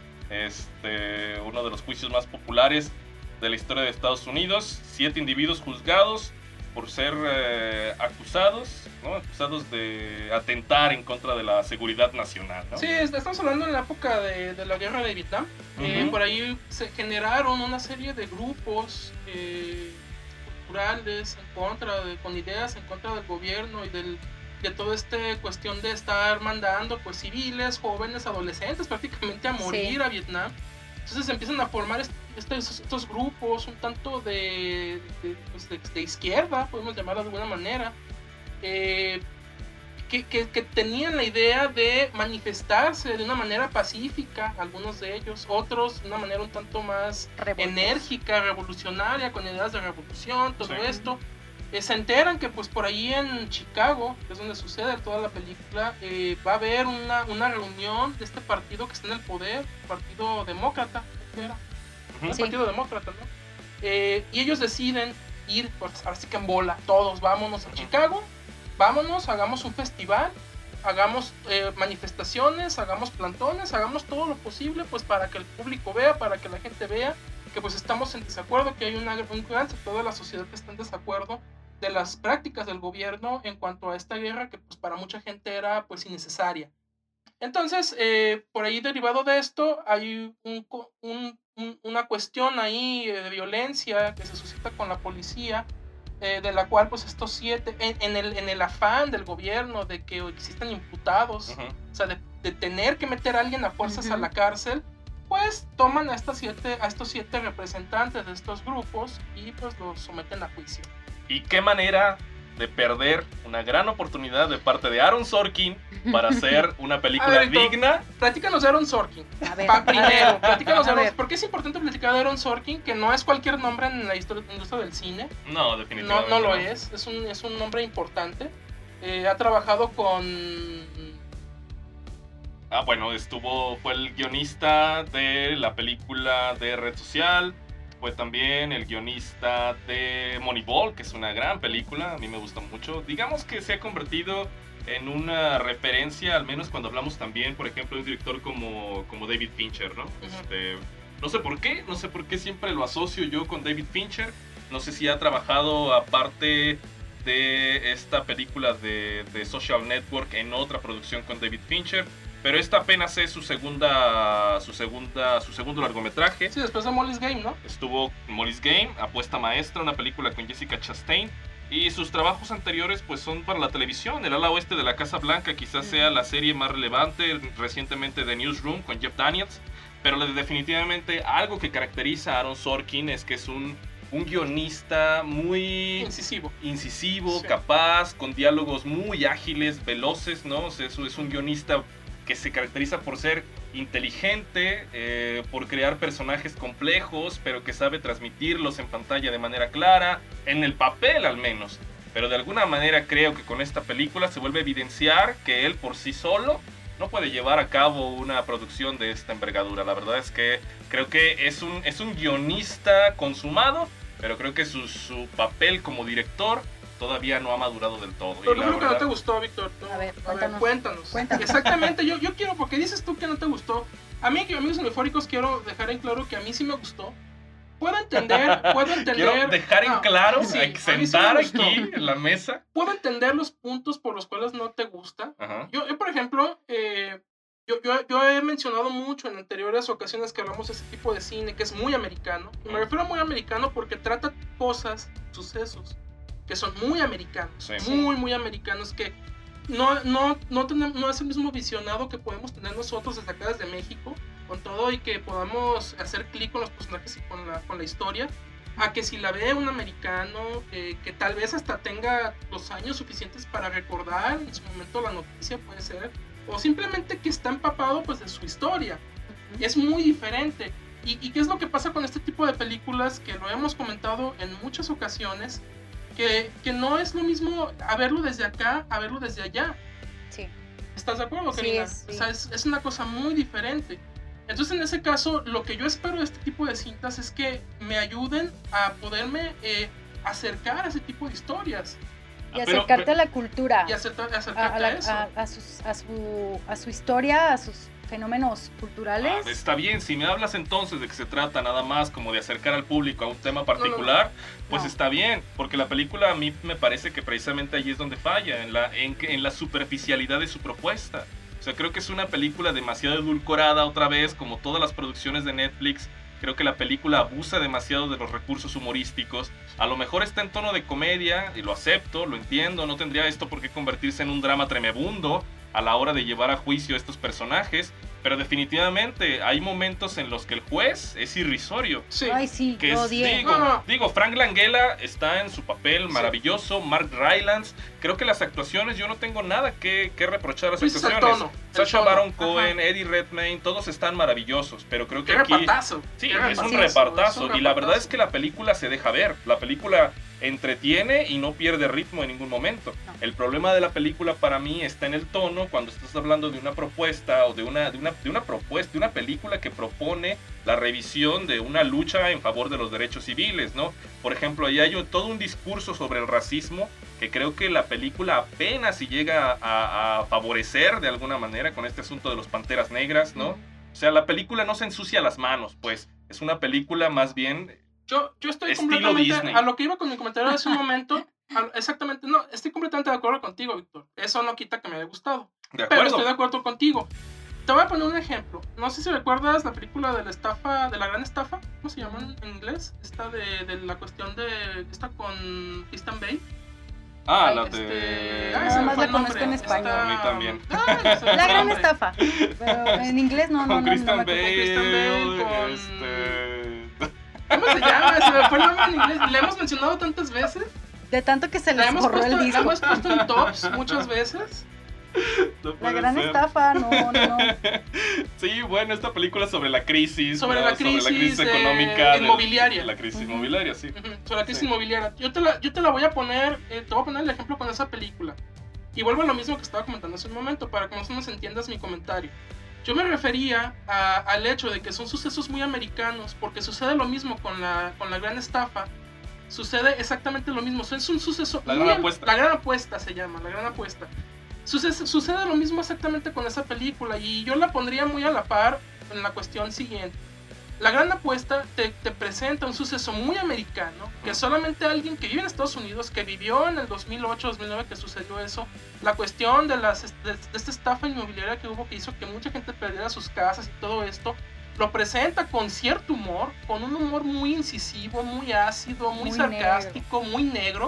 este, uno de los juicios más populares de la historia de Estados Unidos. Siete individuos juzgados por ser eh, acusados, ¿no? Acusados de atentar en contra de la seguridad nacional, ¿no? Sí, estamos hablando en la época de, de la guerra de Vietnam. Eh, Ujú. por ahí se generaron una serie de grupos eh, culturales en contra de, con ideas en contra del gobierno y del, de toda esta cuestión de estar mandando pues civiles, jóvenes, adolescentes prácticamente a morir Sí. a Vietnam. Entonces empiezan a formar est- estos, estos grupos un tanto de, de, pues, de, de izquierda, podemos llamarlo de alguna manera, eh, que, que, que tenían la idea de manifestarse de una manera pacífica, algunos de ellos, otros de una manera un tanto más Revoltosos. enérgica, revolucionaria, con ideas de revolución, todo Sí. esto. Eh, se enteran que pues por ahí en Chicago, que es donde sucede toda la película, eh, va a haber una, una reunión de este partido que está en el poder, Partido Demócrata, ¿qué era? Ujú. Un Sí. Partido Demócrata, ¿no? Eh, y ellos deciden ir, pues ahora sí que en bola, todos vámonos a Chicago, vámonos, hagamos un festival, hagamos eh, manifestaciones, hagamos plantones, hagamos todo lo posible pues para que el público vea, para que la gente vea que pues estamos en desacuerdo, que hay una, un gran sector de la sociedad que está en desacuerdo de las prácticas del gobierno en cuanto a esta guerra que pues para mucha gente era pues innecesaria. Entonces, eh, por ahí derivado de esto, hay un, co- un- un- una cuestión ahí eh, de violencia que se suscita con la policía, eh, de la cual pues estos siete, en, en el, en el afán del gobierno de que existan imputados, Ujú. o sea, de, de tener que meter a alguien a fuerzas Ujú. a la cárcel, pues toman a, estas siete, a estos siete representantes de estos grupos y pues los someten a juicio. Y qué manera de perder una gran oportunidad de parte de Aaron Sorkin para hacer una película A ver, Héctor. digna. Platícanos de Aaron Sorkin. A ver, Pa- a ver, primero, platícanos de a Aaron, ver. ¿por qué es importante platicar de Aaron Sorkin? Que no es cualquier nombre en la historia, industria del cine. No, No, definitivamente. no lo es. Es un, es un nombre importante. Eh, ha trabajado con... Ah, bueno, estuvo, fue el guionista de la película de Red Social, fue también el guionista de Moneyball, que es una gran película, a mí me gusta mucho. Digamos que se ha convertido en una referencia, al menos cuando hablamos también, por ejemplo, de un director como, como David Fincher, ¿no? Este, no sé por qué, no sé por qué siempre lo asocio yo con David Fincher, no sé si ha trabajado aparte de esta película de, de Social Network en otra producción con David Fincher, pero esta apenas es su segunda, su segunda, su segundo largometraje. Sí, después de Molly's Game, ¿no? Estuvo Molly's Game, Apuesta Maestra, una película con Jessica Chastain. Y sus trabajos anteriores pues son para la televisión. El ala oeste de la Casa Blanca quizás sea la serie más relevante, recientemente The Newsroom con Jeff Daniels. Pero definitivamente algo que caracteriza a Aaron Sorkin es que es un, un guionista muy Incisivo. incisivo, Sí. capaz, con diálogos muy ágiles, veloces, ¿no? O sea, eso es un guionista que se caracteriza por ser inteligente, eh, por crear personajes complejos, pero que sabe transmitirlos en pantalla de manera clara, en el papel al menos. Pero de alguna manera creo que con esta película se vuelve a evidenciar que él por sí solo no puede llevar a cabo una producción de esta envergadura. La verdad es que creo que es un, es un guionista consumado, pero creo que su, su papel como director todavía no ha madurado del todo. Pero Y ¿qué la fue lo que no verdad- te gustó, Víctor? Tú- A ver, a ver, cuéntanos. cuéntanos. Cuéntanos. Exactamente, yo, yo quiero, porque dices tú que no te gustó. A mí, que amigos eufóricos, quiero dejar en claro que a mí sí me gustó. Puedo entender, puedo entender... Quiero dejar en no, claro, sí, hay que a mí sí me sentar gustó. aquí en la mesa. Puedo entender los puntos por los cuales no te gusta. Ajá. Yo, yo por ejemplo, eh, yo, yo, yo he mencionado mucho en anteriores ocasiones que hablamos de ese tipo de cine que es muy americano. Y me refiero a muy americano porque trata cosas, sucesos, que son muy americanos. Sí. Muy, muy americanos que no, no, no, tenemos, no es el mismo visionado que podemos tener nosotros desde acá, desde México, con todo y que podamos hacer clic con los personajes y con la, con la historia. A que si la ve un americano eh, que tal vez hasta tenga los años suficientes para recordar en su momento la noticia, puede ser, o simplemente que está empapado pues de su historia. Es muy diferente. ¿Y, ¿Y qué es lo que pasa con este tipo de películas? Que lo hemos comentado en muchas ocasiones, que, que no es lo mismo a verlo desde acá a verlo desde allá. Sí. ¿Estás de acuerdo, Sí, Karina? es, sí. O sea, es, es una cosa muy diferente. Entonces, en ese caso, lo que yo espero de este tipo de cintas es que me ayuden a poderme eh, acercar a ese tipo de historias. Y Pero- acercarte a la cultura, Y acerca- a, acercarte a a, la- eso. a- a sus- a su, a su historia, a sus fenómenos culturales. Ah, está bien, si me hablas entonces de que se trata nada más como de acercar al público a un tema particular, pues No. está bien, porque la película a mí me parece que precisamente allí es donde falla, en la, en, que- en la superficialidad de su propuesta. O sea, creo que es una película demasiado edulcorada otra vez, como todas las producciones de Netflix. Creo que la película abusa demasiado de los recursos humorísticos. A lo mejor está en tono de comedia, y lo acepto, lo entiendo, no tendría esto por qué convertirse en un drama tremebundo a la hora de llevar a juicio a estos personajes, pero definitivamente hay momentos en los que el juez es irrisorio. Sí. Ay, sí, Que lo es- odié. digo, No, no. digo, Frank Langella está en su papel maravilloso, Mark Rylance, creo que las actuaciones, yo no tengo nada que, que reprochar a las Tú dices el actuaciones. tono, el Sacha tono. Baron Ajá. Cohen, Eddie Redmayne, todos están maravillosos, pero creo que Qué aquí... repartazo. Sí, qué es un repartazo, repartazo, es un y la verdad repartazo. es que la película se deja ver, la película entretiene y no pierde ritmo en ningún momento. No. El problema de la película para mí está en el tono cuando estás hablando de una propuesta o de una, de una, de una propuesta, de una película que propone la revisión de una lucha en favor de los derechos civiles, ¿no? Por ejemplo, ahí hay todo un discurso sobre el racismo que creo que la película apenas si llega a, a favorecer de alguna manera con este asunto de los Panteras Negras, ¿no? O sea, la película no se ensucia las manos, pues es una película más bien... Yo, yo estoy Estilo completamente Disney. a lo que iba con mi comentario hace un momento. a- exactamente, no, estoy completamente de acuerdo contigo, Víctor. Eso no quita que me haya gustado. De Pero acuerdo. estoy de acuerdo contigo. Te voy a poner un ejemplo. No sé si recuerdas la película de la estafa, de la gran estafa. ¿Cómo se llama en inglés? Esta de, de la cuestión de. Esta con Christian Bale. Ah, Ay, la este, de... ay, Nada se me más fue la el nombre. conozco en español. Esta- A mí también. Ay, se me fue La el gran nombre. estafa. Pero en inglés no, no, Con no, no, Christian me acuerdo. Bale, Christian Bale, con- este... ¿Cómo se llama? Se me fue el nombre en inglés. La hemos mencionado tantas veces. De tanto que se La les hemos, borró puesto, el la disco. hemos puesto en tops muchas veces. No La puede gran ser. estafa, no, no, no. Sí, bueno, esta película sobre la crisis, Sobre ¿no? la crisis, eh, económica, del- inmobiliaria. la crisis Ujú. inmobiliaria, sí. Ujú, sobre la crisis Sí. inmobiliaria. Yo te, la, yo te la voy a poner, eh, te voy a poner el ejemplo con esa película. Y vuelvo a lo mismo que estaba comentando hace un momento, para que más o menos entiendas mi comentario. Yo me refería a- al hecho de que son sucesos muy americanos, porque sucede lo mismo con la, con la gran estafa. Sucede exactamente lo mismo. Es un suceso. La muy gran am- apuesta. La gran apuesta se llama, la gran apuesta. Sucede, sucede lo mismo exactamente con esa película, y yo la pondría muy a la par en la cuestión siguiente. La gran apuesta te, te presenta un suceso muy americano, que solamente alguien que vive en Estados Unidos, que vivió en el dos mil ocho dos mil nueve que sucedió eso, la cuestión de, las, de, de esta estafa inmobiliaria que hubo, que hizo que mucha gente perdiera sus casas y todo esto, lo presenta con cierto humor, con un humor muy incisivo, muy ácido, muy, Muy sarcástico, muy negro.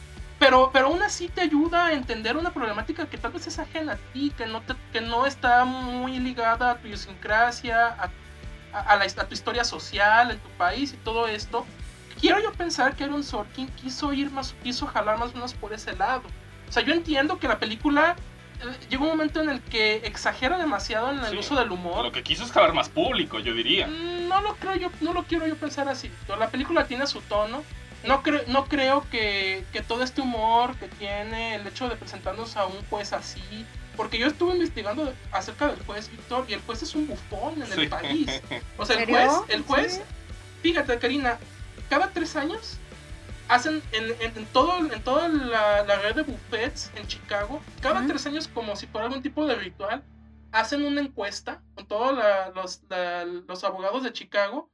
Pero, pero aún así te ayuda a entender una problemática que tal vez es ajena a ti, que no, te, que no está muy ligada a tu idiosincrasia, a, a, a la, a tu historia social en tu país y todo esto. Quiero yo pensar que Aaron Sorkin quiso ir más, quiso jalar más o menos por ese lado. O sea, yo entiendo que la película eh, llega un momento en el que exagera demasiado en el Sí. uso del humor. Lo que quiso es jalar más público, yo diría. Mm, No lo creo yo, no lo quiero yo pensar así. La película tiene su tono. No creo, no creo que, que todo este humor que tiene el hecho de presentarnos a un juez así, porque yo estuve investigando de- acerca del juez Víctor, y el juez es un bufón en Sí. el país. O sea, el ¿En juez, serio? el juez, ¿Sí? fíjate, Karina, cada tres años hacen en, en, en todo, en toda la, la red de buffets en Chicago, cada Ujú. tres años, como si fuera algún tipo de ritual, hacen una encuesta con todos la- los, la- los abogados de Chicago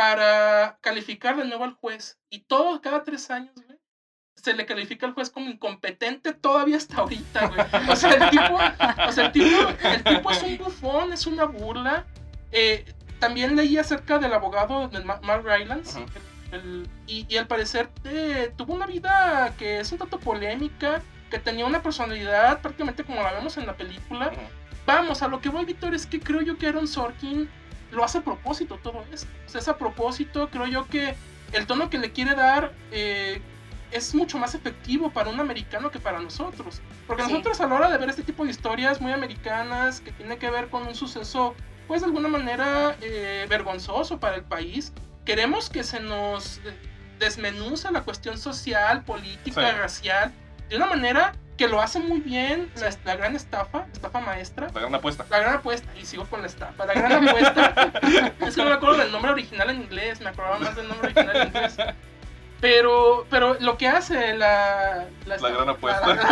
para calificar de nuevo al juez. Y todo, cada tres años, güey, se le califica al juez como incompetente todavía hasta ahorita, güey. O sea, el tipo, o sea, el tipo, el tipo es un bufón, es una burla. Eh, también leí acerca del abogado de Ma- Mark Rylance. Ujú. el- el- y, y al parecer eh, tuvo una vida que es un tanto polémica, que tenía una personalidad prácticamente como la vemos en la película. Ujú. Vamos, a lo que voy, Víctor, es que creo yo que Aaron Sorkin lo hace a propósito todo esto. O sea, es a propósito, creo yo que el tono que le quiere dar eh, es mucho más efectivo para un americano que para nosotros. Porque Sí. nosotros a la hora de ver este tipo de historias muy americanas que tiene que ver con un suceso, pues de alguna manera eh, vergonzoso para el país, queremos que se nos eh, desmenuce la cuestión social, política, Sí. racial, de una manera que lo hace muy bien la, la gran estafa, estafa maestra. La gran apuesta. La gran apuesta, y sigo con la estafa. La gran apuesta, es que no me acuerdo del nombre original en inglés, me acordaba más del nombre original en inglés. Pero, pero lo que hace la... La gran apuesta. La, la gran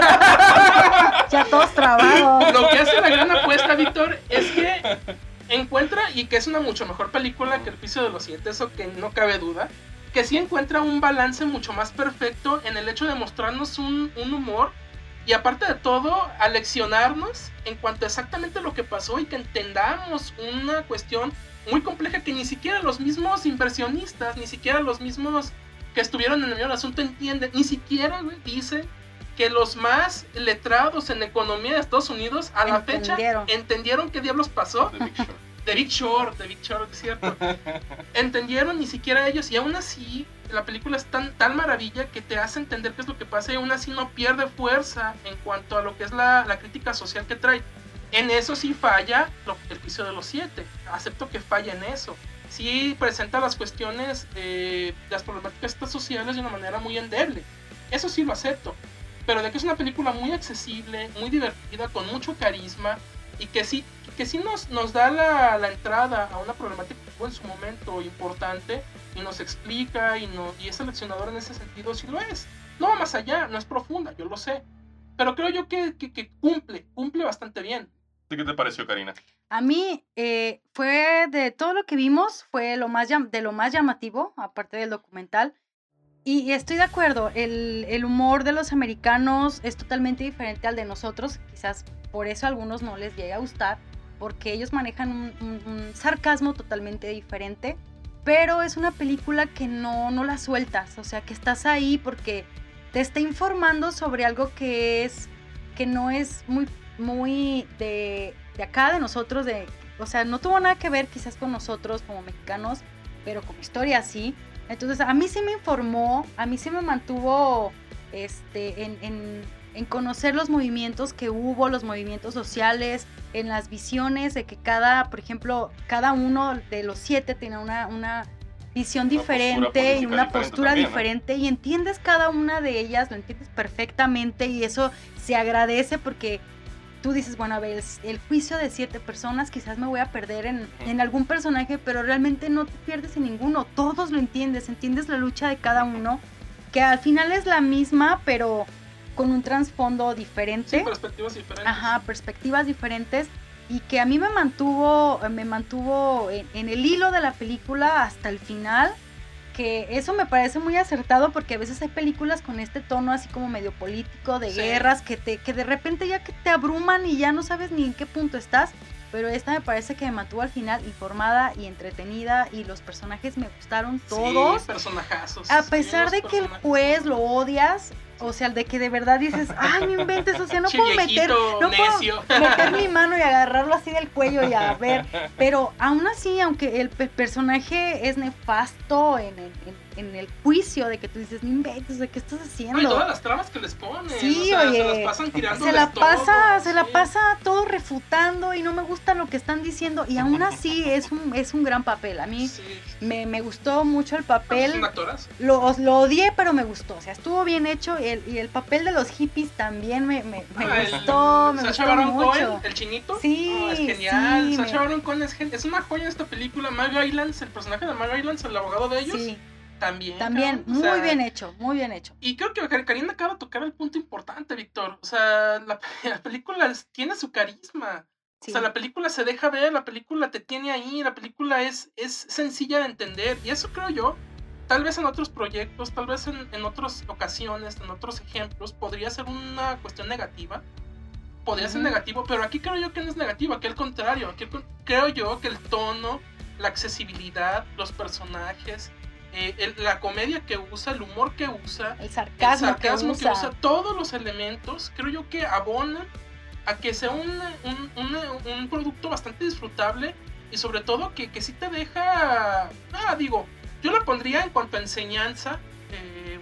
apuesta. Ya todos trabados. Lo que hace la gran apuesta, Víctor, es que encuentra, y que es una mucho mejor película que El Juicio de los Siete, eso que no cabe duda, que sí encuentra un balance mucho más perfecto en el hecho de mostrarnos un, un humor, y aparte de todo, aleccionarnos en cuanto a exactamente lo que pasó y que entendamos una cuestión muy compleja que ni siquiera los mismos inversionistas, ni siquiera los mismos que estuvieron en el medio del asunto entienden, ni siquiera, güey, dice que los más letrados en economía de Estados Unidos a la Entendieron. fecha entendieron qué diablos pasó. The Big Short. The Big Short, The Big Short, es cierto. Entendieron ni siquiera ellos, y aún así la película es tan, tan maravilla que te hace entender qué es lo que pasa, y aún así no pierde fuerza en cuanto a lo que es la, la crítica social que trae. En eso sí falla lo, El Juicio de los Siete, acepto que falla en eso. Sí presenta las cuestiones, eh, las problemáticas estas sociales de una manera muy endeble. Eso sí lo acepto. Pero de que es una película muy accesible, muy divertida, con mucho carisma, y que sí, que sí nos, nos da la, la entrada a una problemática que fue en su momento importante, y nos explica, y, no, y es seleccionador en ese sentido, sí lo es. No va más allá, no es profunda, yo lo sé. Pero creo yo que, que, que cumple, cumple bastante bien. ¿Qué te pareció, Karina? A mí eh, fue de todo lo que vimos, fue lo más llam- de lo más llamativo, aparte del documental. Y, y estoy de acuerdo, el, el humor de los americanos es totalmente diferente al de nosotros. Quizás por eso a algunos no les llegue a gustar, porque ellos manejan un, un- un sarcasmo totalmente diferente. Pero es una película que no, no la sueltas, o sea, que estás ahí porque te está informando sobre algo que es, que no es muy, muy de, de acá, de nosotros, de, o sea, no tuvo nada que ver quizás con nosotros como mexicanos, pero como historia sí. Entonces a mí sí me informó, a mí sí me mantuvo este, en, en, en conocer los movimientos que hubo, los movimientos sociales, en las visiones de que cada, por ejemplo, cada uno de los siete tenía una, una visión Una postura diferente y política una diferente postura también, ¿no? diferente, y entiendes cada una de ellas, lo entiendes perfectamente, y eso se agradece porque tú dices, bueno, a ver, el, el juicio de siete personas, quizás me voy a perder en, en algún personaje, pero realmente no te pierdes en ninguno, todos lo entiendes, entiendes la lucha de cada uno, que al final es la misma, pero con un trasfondo diferente. Sí, perspectivas diferentes. Ajá, perspectivas diferentes, y que a mí me mantuvo, me mantuvo en, en el hilo de la película hasta el final, que eso me parece muy acertado porque a veces hay películas con este tono así como medio político, de Sí. guerras, que te que de repente ya que te abruman y ya no sabes ni en qué punto estás, pero esta me parece que me mantuvo al final informada y entretenida, y los personajes me gustaron todos. Sí, personajazos. A pesar Sí, de los que el personajes. juez lo odias, o sea, de que de verdad dices, ay, no inventes, o sea, no Che, puedo meter, viejito no puedo necio. meter mi mano y agarrarlo así del cuello y a ver, pero aún así, aunque el pe- personaje es nefasto en el, en, en el juicio, de que tú dices, no inventes, ¿de qué estás haciendo? No, y todas las tramas que les ponen. Sí, o sea, oye, se las pasan tirando. se la pasa, se la pasa todo refutando y no me gusta lo que están diciendo, y aún así es un, es un gran papel. A mí Sí. me, me gustó mucho el Es papel. un actorazo. Lo, lo odié, pero me gustó. O sea, estuvo bien hecho. Y el, y el papel de los hippies también me, me, me Ah, el- gustó. Me Sacha gustó Baron mucho. Cohen, el chinito. Sí, Ah, es genial. sí, Sacha me- Baron Cohen es, gen- es una joya en esta película. Mag Rylance, el personaje de Mag Rylance, el abogado de ellos. Sí, También. también. cabrón, o Muy sea, bien hecho. Muy bien hecho. Y creo que Kar- Karina acaba de tocar el punto importante, Víctor. O sea, la, la película es- tiene su carisma. Sí. O sea, la película se deja ver, la película te tiene ahí, la película es, es sencilla de entender. Y eso creo yo, tal vez en otros proyectos, tal vez en, en otras ocasiones, en otros ejemplos, podría ser una cuestión negativa. Podría ser Ujú. negativo, pero aquí creo yo que no es negativo, aquí al contrario. Aquí al con- creo yo que el tono, la accesibilidad, los personajes, eh, el- la comedia que usa, el humor que usa, El el sarcasmo, sarcasmo que que usa. usa, todos los elementos, creo yo que abonan a que sea un, un, un- un producto bastante disfrutable, y sobre todo que, que sí te deja, ah, digo, yo la pondría en cuanto a enseñanza, eh,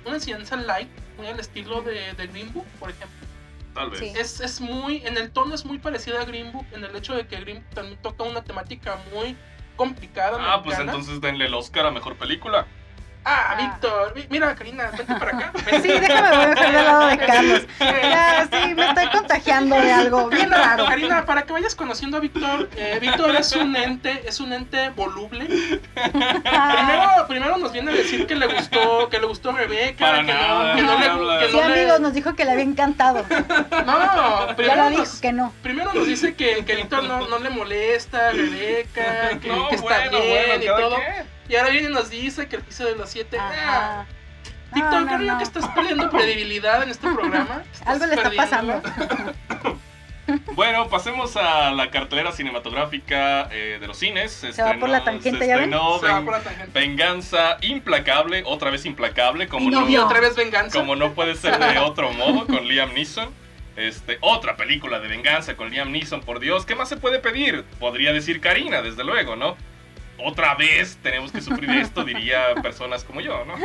una enseñanza light, muy al estilo de, de Green Book, por ejemplo. Tal vez. Sí. Es, es muy, en el tono es muy parecida a Green Book, en el hecho de que Green Book también toca una temática muy complicada. Ah, pues mexicana. entonces denle el Oscar a Mejor Película. Ah, Ah. Víctor, mi- mira, Karina, vente para acá. Ven. Sí, déjame voy a dejar del lado de Carlos. Ya, sí, me estoy contagiando de algo bien raro. Karina, para que vayas conociendo a Víctor, eh, Víctor es un ente, es un ente voluble. Primero, primero nos viene a decir que le gustó, que le gustó Rebeca, Para que nada, no, que no le, habla. que Sí, no le- amigos, nos dijo que le había encantado. No, Ya primero lo dijo nos, que no. primero nos dice que, que Víctor no, no le molesta a Rebeca, que, No, que está bueno, bien bueno, y cada todo. quien. Y ahora viene y nos dice que el piso de los siete. ah, Ajá. Víctor, No, no, creo yo no. que estás perdiendo credibilidad en este programa. Estás Algo le está pasando. perdiéndola. Bueno, pasemos a la cartelera cinematográfica eh, de los cines. Se, Se va por la tangente, se ¿ya ven? estrenó Se va Ven- por la tangente. Venganza Implacable, otra vez implacable, como Y no, no Y vio. otra vez venganza. como no puede ser de otro modo, con Liam Neeson. Este, otra película de venganza con Liam Neeson, por Dios, ¿qué más se puede pedir? Podría decir Karina, desde luego, ¿no? Otra vez tenemos que sufrir esto, diría personas como yo, ¿no?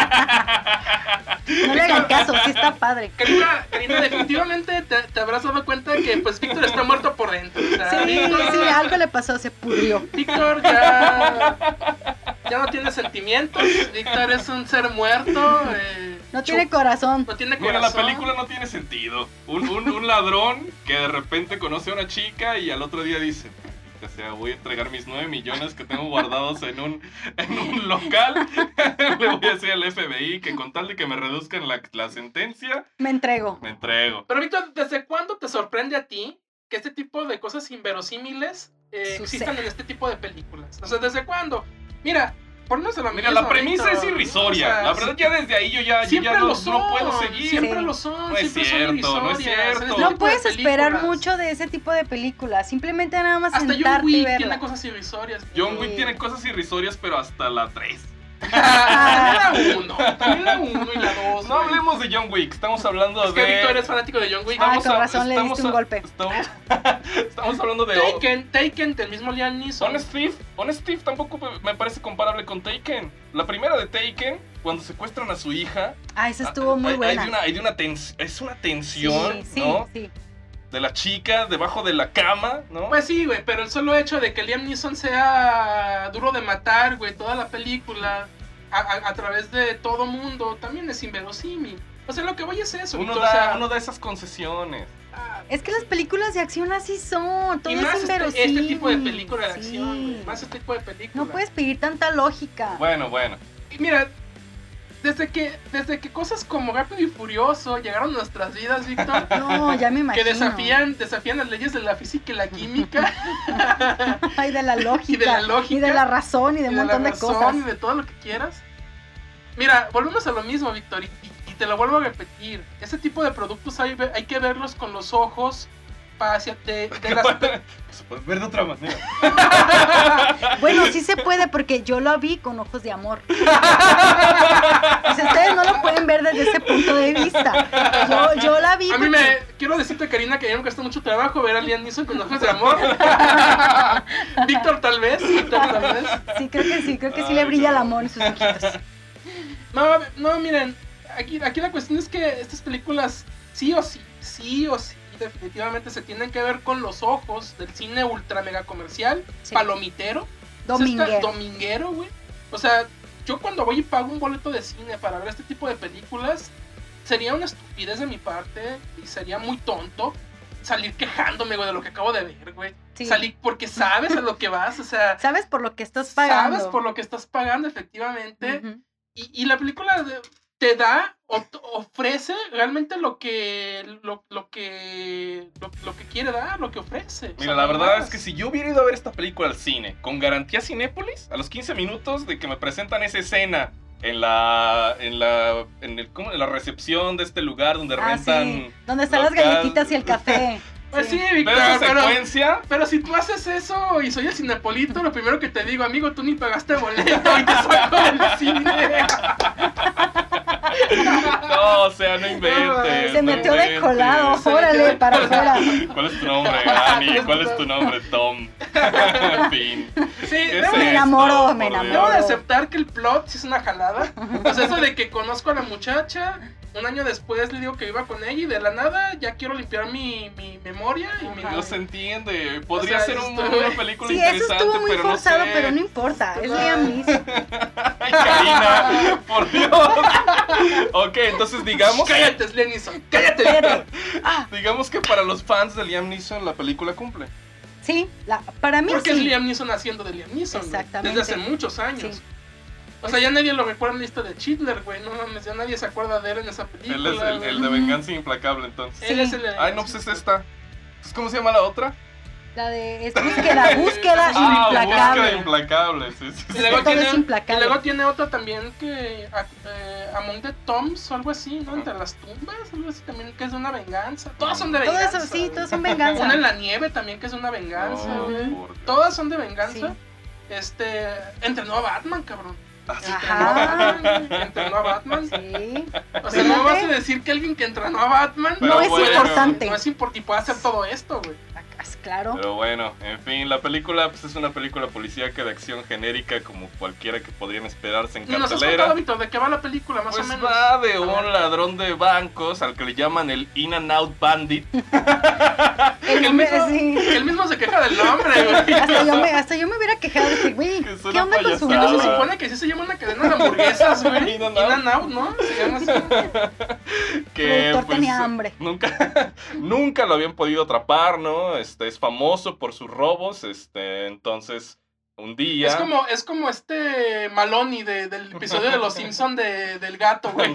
No le hagan caso, sí está padre. Karina, Karina, definitivamente te, te habrás dado cuenta que pues Víctor está muerto por dentro. O sea, Sí, Víctor, sí, algo le pasó, se pudrió. Víctor ya, ya no tiene sentimientos. Víctor es un ser muerto. eh, No tiene chu- corazón. no tiene Mira, corazón. la película no tiene sentido. Un, un, un ladrón que de repente conoce a una chica y al otro día dice, o sea, voy a entregar mis nueve millones que tengo guardados en un, en un local. Le voy a decir al F B I que con tal de que me reduzcan la, la sentencia, Me entrego. me entrego. Pero Víctor, ¿desde cuándo te sorprende a ti que este tipo de cosas inverosímiles eh, Suceda. existan en este tipo de películas? O sea, ¿desde cuándo? Mira, ponnos a la Mira, misma, la premisa Víctor, es irrisoria. o sea, La verdad, ya desde ahí yo ya, yo siempre ya no, lo son, no puedo seguir. siempre Sí. lo son, No es siempre cierto, son no es irrisorias, en cierto. este No tipo puedes de esperar películas. mucho de ese tipo de películas. Simplemente nada más Hasta John sentarte y Wick verla. tiene cosas irrisorias. John Sí. Wick tiene cosas irrisorias, pero hasta la tres. También la uno, también la uno y la dos. No hablemos de John Wick, estamos hablando Es que de... Víctor es fanático de John Wick. Ah, Estamos con a- razón le estamos diste un a- golpe. Estamos, estamos hablando de... Taken, Taken del mismo Liam Neeson. Honest Thief, Honest Thief tampoco me- me parece comparable con Taken. La primera de Taken, cuando secuestran a su hija... Ah, esa estuvo ah, muy hay, buena. Hay de una, hay de una tens- es una tensión, Sí, sí, ¿no? sí. De la chica debajo de la cama, ¿no? Pues sí, güey, pero el solo hecho de que Liam Neeson sea duro de matar, güey, toda la película, a, a- a través de todo mundo, también es inverosímil. O sea, lo que voy es eso, uno, Víctor, da, o sea, uno da esas concesiones. ah, Es que las películas de acción así son. Todo y es más este, inverosímil. este tipo de película de Sí. acción, güey, más este tipo de película. No puedes pedir tanta lógica. Bueno, bueno. Y mira, desde que, desde que cosas como Rápido y Furioso llegaron a nuestras vidas, Víctor, No, ya me imagino. que desafían, desafían las leyes de la física y la química, Ay, de la lógica. Y de la lógica. Y de la razón y de y un de la montón de razón, cosas. y de todo lo que quieras. Mira, volvemos a lo mismo, Víctor, y, y- y te lo vuelvo a repetir. Ese tipo de productos hay, ve- hay que verlos con los ojos pa- hacia de, de las pe- Se puede ver de otra manera. Bueno, sí se puede porque yo lo vi con ojos de amor. O sea, ustedes no lo pueden ver desde ese punto de vista. Yo, yo la vi A mí porque- me quiero decirte, Karina, que a mí me cuesta mucho trabajo ver a Liam Neeson con ojos de amor. Víctor tal vez, Víctor tal vez. Sí, creo que sí, creo que sí Ay, le brilla el no. amor en sus ojitos. No, no, miren, aquí, aquí la cuestión es que estas películas sí o sí, sí o sí, definitivamente se tienen que ver con los ojos del cine ultra mega comercial, Sí. palomitero, Dominguero. Es esta- dominguero, güey. O sea, yo cuando voy y pago un boleto de cine para ver este tipo de películas, sería una estupidez de mi parte y sería muy tonto salir quejándome, güey, de lo que acabo de ver, güey. Sí. Salir porque sabes a lo que vas, o sea, ¿Sabes por lo que estás pagando? sabes por lo que estás pagando, efectivamente. Ujú. Y, y la película de- te da o t- ofrece realmente lo que lo, lo que lo, lo que quiere dar, lo que ofrece. O Mira, sea, la no verdad más. es que si yo hubiera ido a ver esta película al cine con garantía Cinépolis, a los quince minutos de que me presentan esa escena en la en la en el ¿cómo? En la recepción de este lugar donde Ah, rentan sí. Donde están las local. galletitas y el café. Pues sí, ¿Ves Víctor, esa pero, secuencia? pero si tú haces eso y soy el cinepolito, lo primero que te digo, amigo, tú ni pagaste boleto y te saco del cine. No, o sea, no inventes. Se no metió de inventes. colado, Se órale, metió de para colado. afuera. ¿Cuál es tu nombre, Dani? ¿Cuál es tu nombre, Tom? En fin. Sí, ¿Qué debo, es Me esto, enamoro, por me Dios? enamoro. debo de aceptar que el plot sí es una jalada. O sea, eso de que conozco a la muchacha, un año después le digo que iba con ella y de la nada ya quiero limpiar mi, mi memoria y mi... Ajá. No se entiende. Podría O sea, ser un- esto- una película Sí, eso interesante, estuvo muy pero forzado, no sé. pero no importa. Es Liam Neeson. Ay, Karina, por Dios. Ok, entonces digamos, Cállate, Liam Neeson, cállate. Cállate. Ah, digamos que para los fans de Liam Neeson la película cumple. sí, la, para mí Porque sí. es Liam Neeson haciendo de Liam Neeson, güey, Exactamente. desde hace muchos años. Sí. O sea, ya nadie lo recuerda en la lista de Schindler, güey. No mames, ya nadie se acuerda de él en esa película. Él es el, güey. el de Venganza Implacable, entonces. Él Sí. es el de- Ay, no, pues es esta. Entonces, ¿cómo se llama la otra? La de es búsqueda, búsqueda Ah, implacable. Búsqueda Implacable, sí, sí, Y sí. luego, Todo tiene, es implacable. y luego tiene otra también que a- eh, Among the Tombs o algo así, ¿no? Entre las tumbas, algo así también que es de una venganza. Todas son de Todo venganza. eso, sí, güey. todos son venganza. Una en la nieve también que es de una venganza, No, güey. por Dios. Todas son de venganza. Sí. Este, entrenó a Batman, cabrón. Así Entrenó a Ajá. Batman, entrenó a Batman. Sí. O sea, no vas a Fíjate. decir que alguien que entrenó a Batman Pero No es bueno. importante. no es importante y puede hacer todo esto, güey. Claro. Pero bueno, en fin, la película pues, es una película policíaca de acción genérica como cualquiera que podrían esperarse en Nos has cartelera. contado, Víctor, de qué va la película, más Pues o menos. va de un ladrón de bancos al que le llaman el In and Out Bandit. El el nombre, mismo- sí. Que él mismo se queja del nombre, güey. Hasta yo, me, hasta yo me hubiera quejado de que, güey, Que es ¿qué una onda con su payasada. Se nombre? supone que sí se llama una cadena de hamburguesas, güey. In and In Out. and Out, ¿no? Se llama así. Que productor pues, tenía hambre. Nunca, nunca lo habían podido atrapar, ¿no? Este es famoso por sus robos, este, entonces un día. Es como, es como este Maloney de, del episodio de Los Simpson de, del gato, güey.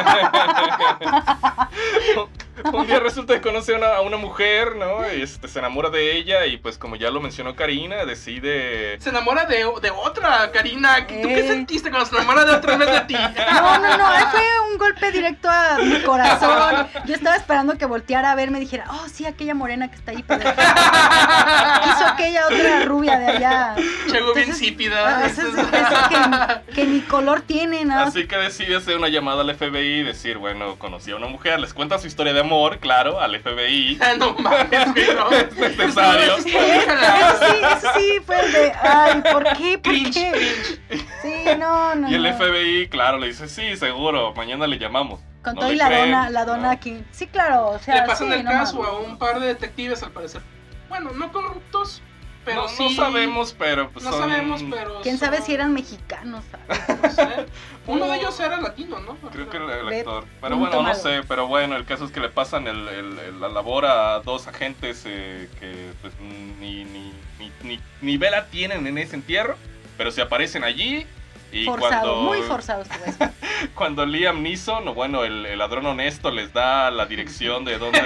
Un día resulta que conoce a una, a una mujer, ¿no? Este, se enamora de ella y pues como ya lo mencionó Karina, decide... Se enamora de, de otra, Karina. ¿Tú qué Eh. sentiste cuando se enamora de otra en vez de ti? No, no, no, fue un golpe directo a mi corazón. Yo estaba esperando que volteara a verme y dijera, oh, sí, aquella morena que está ahí. Pero hizo aquella otra rubia de allá. Chego bien Entonces, insípida. ah, esa es- esa que, que ni color tiene, nada. Así que decide hacer una llamada al F B I y decir, bueno, conocí a una mujer, les cuenta su historia de amor, claro, al F B I. Ah, no mames, güey, no. Es necesario. Eso sí, Eso sí, eso sí fue el de, ay, ¿por qué? ¿Por Cringe, qué? cringe. Sí, no, no. Y el no. F B I, claro, le dice, sí, seguro, mañana le llamamos. Con No todo le y la creen, dona, la dona ¿no? aquí. Sí, claro, o sea, Le pasan sí, el no caso mames. a un par de detectives, al parecer. Bueno, no corruptos, pero no, sí. no sabemos, pero pues No son... sabemos, pero. ¿Quién sabe son- si eran mexicanos? ¿sabes? No sé. Uno de ellos era latino, ¿no? Creo que el, el Ve, actor. Pero punto bueno, no malo. sé, pero bueno, el caso es que le pasan el, el- el- la labor a dos agentes eh, que pues ni, ni, ni, ni, ni vela tienen en ese entierro, pero se aparecen allí. Y Forzado, cuando, muy forzado estuvo eso. cuando Liam Neeson, o bueno, el, el ladrón honesto les da la dirección de dónde...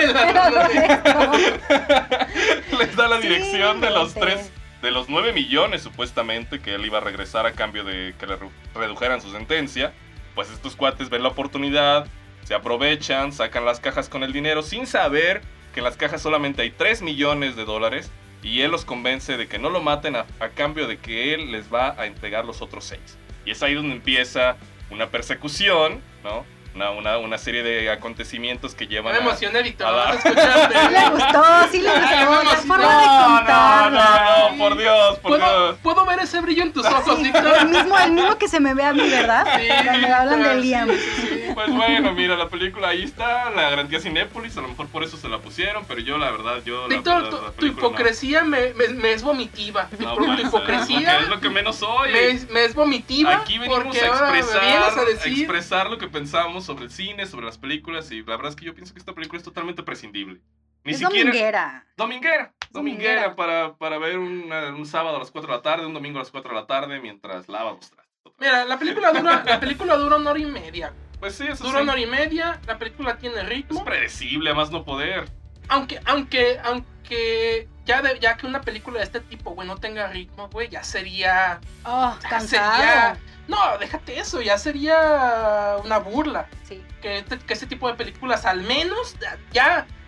les da la Sí, dirección de los gente. tres... De los nueve millones supuestamente que él iba a regresar a cambio de que le redu- redujeran su sentencia, pues estos cuates ven la oportunidad, se aprovechan, sacan las cajas con el dinero sin saber que en las cajas solamente hay tres millones de dólares y él los convence de que no lo maten a, a cambio de que él les va a entregar los otros seis. Y es ahí donde empieza una persecución, ¿no? Una, una, una serie de acontecimientos que llevan Me a... emocioné, Víctor. a la- ¿No te escuchaste? Sí le gustó, sí le Ay, gustó. me La emocionó. forma de No, contarla. no, no, por Dios, por ¿Puedo, Dios. ¿Puedo ver ese brillo en tus ojos, Sí, Víctor? el mismo, el mismo que se me ve a mí, ¿verdad? Sí, Cuando hablan de Víctor, Liam. sí, sí, sí. Pues bueno, mira, la película ahí está, la garantía Cinépolis, a lo mejor por eso se la pusieron, pero yo la verdad, yo... la- Víctor, la- tu, la tu película no. hipocresía me, me, me es vomitiva. Tu, No, tu puede ser, hipocresía es lo que menos soy. me, es- me es vomitiva. Aquí venimos porque a ahora me expresar, vienes a a decir. expresar lo que pensamos sobre el cine, sobre las películas, y la verdad es que yo pienso que esta película es totalmente prescindible. Ni Es siquiera... dominguera. Dominguera, dominguera, Dominguera. para, para ver una- un sábado a las cuatro de la tarde, un domingo a las cuatro de la tarde, mientras lavas los trastes. Mira, la película dura, la película dura una hora y media. Pues sí, eso Dura sí. una hora y media, la película tiene Es ritmo. predecible, a más no poder. Aunque, aunque, aunque ya, de, ya que una película de este tipo, güey, no tenga ritmo, güey, ya sería. Oh, ya cansado. sería- No, déjate eso, ya sería una burla. Sí. Que este, que este tipo de películas, al menos, ya,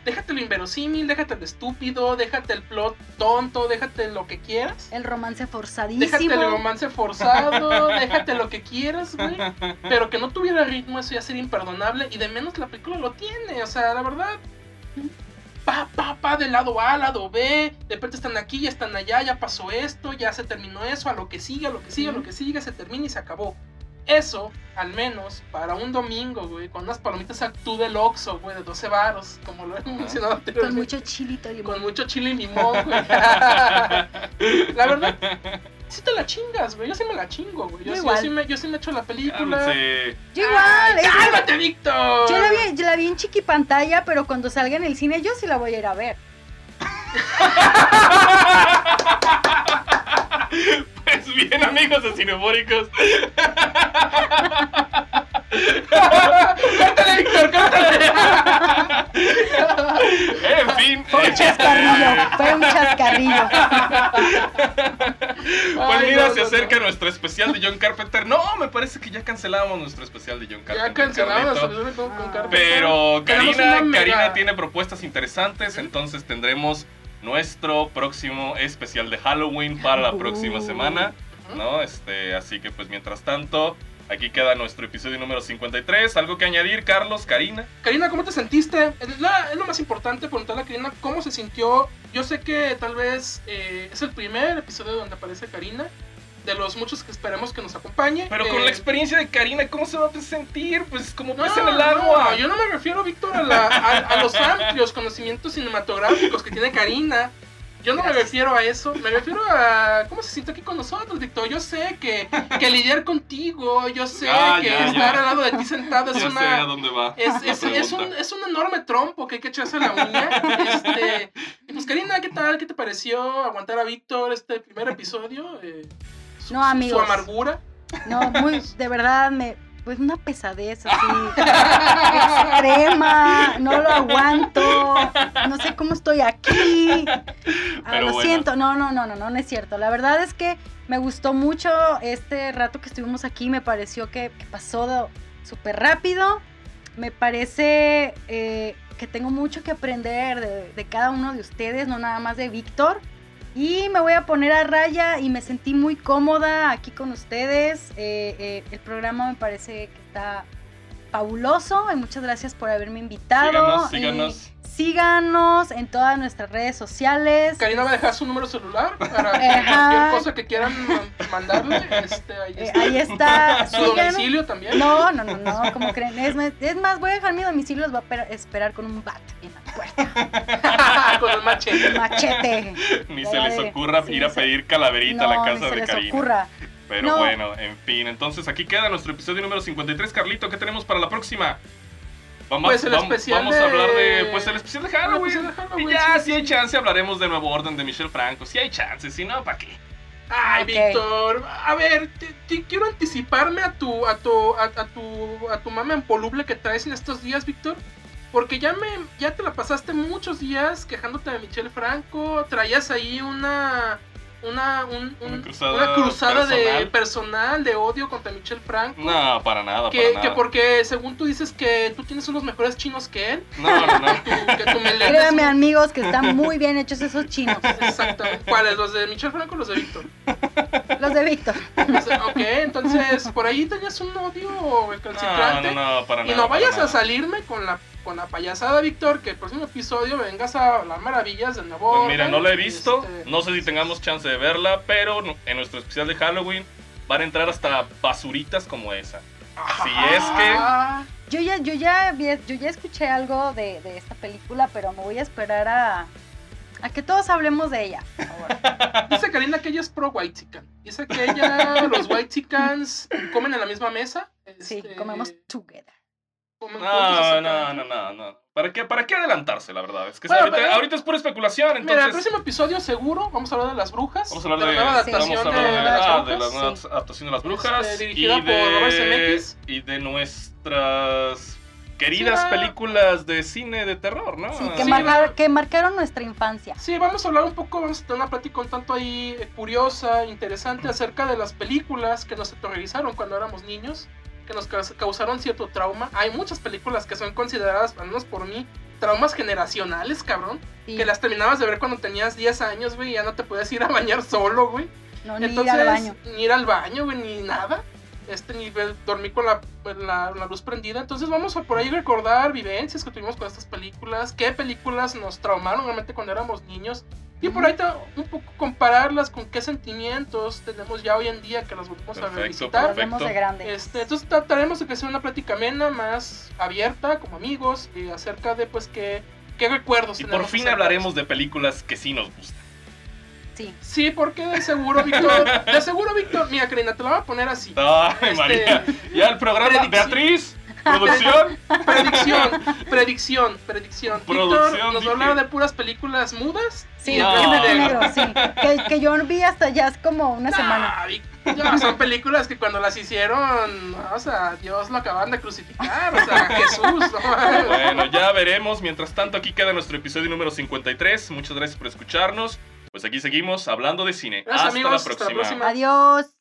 déjate lo inverosímil, déjate lo estúpido, déjate el plot tonto, déjate lo que quieras. El romance forzadísimo. Déjate el romance forzado, déjate lo que quieras, güey. Pero que no tuviera ritmo, eso ya sería imperdonable. Y de menos la película lo tiene, o sea, la verdad. Pa, pa, pa, de lado A, lado B. De repente están aquí, ya están allá, ya pasó esto, ya se terminó eso, a lo que sigue, a lo que sigue, a lo que sigue, se termina y se acabó. Eso, al menos, para un domingo, güey, con unas palomitas Actú del Oxxo, güey, de doce varos, como lo he mencionado Con anteriormente. mucho chilito y limón. Con mucho chile y limón, güey. La verdad, sí te la chingas, güey. Yo sí me la chingo, güey. Yo, Yo sí, yo, igual. sí me, yo sí me echo la película. Cálmense. Yo igual. Ay, es- ¡cálmate, Víctor! Yo la, vi, yo la vi en chiquipantalla, pero cuando salga en el cine yo sí la voy a ir a ver. Pues bien, amigos de Cinefóricos. ¡Córtale, Víctor, córtale! En fin. Fue un eh, chascarrillo, fue un chascarrillo. Pues Ay, mira, no, se no, acerca no. nuestro especial de John Carpenter. No, me parece que ya cancelamos nuestro especial de John Carpenter. Ya cancelamos Carlito. con, con Carpenter. Pero Tenemos Karina, una mega- Karina tiene propuestas interesantes, entonces tendremos nuestro próximo especial de Halloween para la próxima Uh. semana, ¿no? Este, así que pues mientras tanto, aquí queda nuestro episodio número cincuenta y tres. ¿Algo que añadir, Carlos, Karina? Karina, ¿cómo te sentiste? Es, la- es lo más importante preguntarle a Karina cómo se sintió. Yo sé que tal vez eh, es el primer episodio donde aparece Karina, de los muchos que esperemos que nos acompañe. Pero Eh, con la experiencia de Karina, ¿cómo se va a sentir? Pues como No, pez en el no, agua. yo no me refiero, Víctor, a, la- a- a los amplios conocimientos cinematográficos que tiene Karina. Yo no me Gracias. refiero a eso, me refiero a cómo se siente aquí con nosotros, Víctor. Yo sé que, que lidiar contigo, yo sé Ah, que ya, estar ya. al lado de ti sentado es Ya sé a una... dónde va. Es, la es, es, un, pregunta. es un enorme trompo que hay que echarse a la uña. Este, y pues Karina, ¿qué tal? ¿Qué te pareció aguantar a Víctor este primer episodio? Eh, su, No, su- amigos. Su amargura. No, muy, de verdad, me, pues una pesadez así extrema, no lo aguanto, no sé cómo estoy aquí. Ah, Pero lo bueno. siento, no, no, no, no, no, no es cierto. La verdad es que me gustó mucho este rato que estuvimos aquí, me pareció que, que pasó de- súper rápido. Me parece eh, que tengo mucho que aprender de, de cada uno de ustedes, no nada más de Víctor. Y me voy a poner a raya y me sentí muy cómoda aquí con ustedes. Eh, eh, el programa me parece que está fabuloso y muchas gracias por haberme invitado. Síganos, síganos. Eh, síganos en todas nuestras redes sociales. Karina va a dejar su número celular para Ajá. cualquier cosa que quieran man- mandarle. Este, ahí Eh, está. ahí está. Su Síganos. domicilio también. No, no, no, no, ¿cómo creen? Es más, es más, voy a dejar mi domicilio, los voy a per- esperar con un bat en la puerta. Con el machete. Machete. Ni Ya se les de- ocurra sí, ir a se- pedir calaverita No, a la ni casa se de les Karina. ocurra. Pero No. bueno, en fin. Entonces aquí queda nuestro episodio número cincuenta y tres. Carlito, ¿qué tenemos para la próxima? Vamos, Pues el vamos, especial vamos a de- hablar de. Pues el especial de Halloween. El especial de Halloween, Y ya, sí, si sí. hay chance, hablaremos de Nuevo Orden de Michel Franco. Si hay chance, si no, ¿para qué? Ay, Ok. Víctor, a ver, te, te quiero anticiparme a tu, a tu, a, a tu, a tu mame empoluble que traes en estos días, Víctor. Porque ya me, ya te la pasaste muchos días quejándote de Michel Franco. Traías ahí una, una, un- un- Una cruzada una cruzada de personal. personal de odio contra Michel Franco. No, para nada, que, para que nada. porque según tú dices que tú tienes unos mejores chinos que él. No, no, no. Que tu, que tu melena es Créanme, un- amigos, que están muy bien hechos esos chinos. Exactamente. ¿Cuáles? ¿Los de Michel Franco o los de Víctor? Los de Víctor. O sea, ok, entonces por ahí tenías un odio No, recalcitrante. no, no, para y nada. no vayas para a nada. salirme con la, con la payasada, Víctor, que el próximo episodio vengas a hablar maravillas del nuevo Pues mira, orden. no la he visto, Este, no sé si tengamos chance de verla, pero no- en nuestro especial de Halloween van a entrar hasta basuritas como esa. Si es que... ah, Yo ya, yo ya, vi- yo ya escuché algo de, de esta película, pero me voy a esperar a, a que todos hablemos de ella. Ahora. Dice Karina que ella es pro white chican. Dice que ella, los white chicans comen en la misma mesa. Sí, este, comemos together. comen juntos, No, no, exactamente. no, no, no. ¿Para qué, ¿Para qué adelantarse, la verdad? Es que Bueno, ahorita, pero- ahorita es pura especulación, Mira, el entonces... próximo episodio seguro vamos a hablar de las brujas. Vamos a hablar de, la nueva Sí. adaptación vamos a hablar de, de, las ah, brujas. de la nueva sí. adaptación de las brujas Este, y, dirigida por Robert de, Zemeckis. y de nuestras queridas Sí, va. películas de cine de terror, ¿no? Sí, que, Sí, marcar- va. que marcaron nuestra infancia. Sí, vamos a hablar un poco, vamos a tener una plática un tanto ahí eh, curiosa, interesante acerca de las películas que nos aterrorizaron cuando éramos niños, que nos caus- causaron cierto trauma. Hay muchas películas que son consideradas, al menos por mí, traumas generacionales, cabrón. Sí. Que las terminabas de ver cuando tenías diez años, güey, y ya no te puedes ir a bañar solo, güey. No, ni Entonces, ir al baño. ni ir al baño, güey, ni nada. Este, ni ver- dormir con la, la, la luz prendida. Entonces vamos a por ahí recordar vivencias que tuvimos con estas películas. Qué películas nos traumaron realmente cuando éramos niños. Y por ahí ta- un poco compararlas con qué sentimientos tenemos ya hoy en día que las volvemos a Perfecto, revisitar. Las vemos de grande. Este, entonces trataremos de que sea una plática amena, más abierta, como amigos, y acerca de pues qué, qué recuerdos Y por tenemos fin acerca de hablaremos de películas que sí nos gustan. Sí. Sí, porque de seguro, Víctor. De seguro, Víctor. Mira, Karina, te lo voy a poner así. Ay, Este, María. Ya el programa. predicción. Beatriz, producción. Predicción, predicción, predicción. Producción, Víctor nos dije. va a hablar de puras películas mudas. Sí, y No. en blanco y negro. negro, sí. Que, que yo vi hasta ya es como una semana. Ah, Vic- ya, son películas que cuando las hicieron, no, o sea, Dios lo acaban de crucificar, o sea, Jesús, no. Bueno, ya veremos. Mientras tanto, aquí queda nuestro episodio número cincuenta y tres. Muchas gracias por escucharnos. Pues aquí seguimos hablando de cine. Gracias, Hasta amigos. la Hasta la próxima. próxima. Adiós.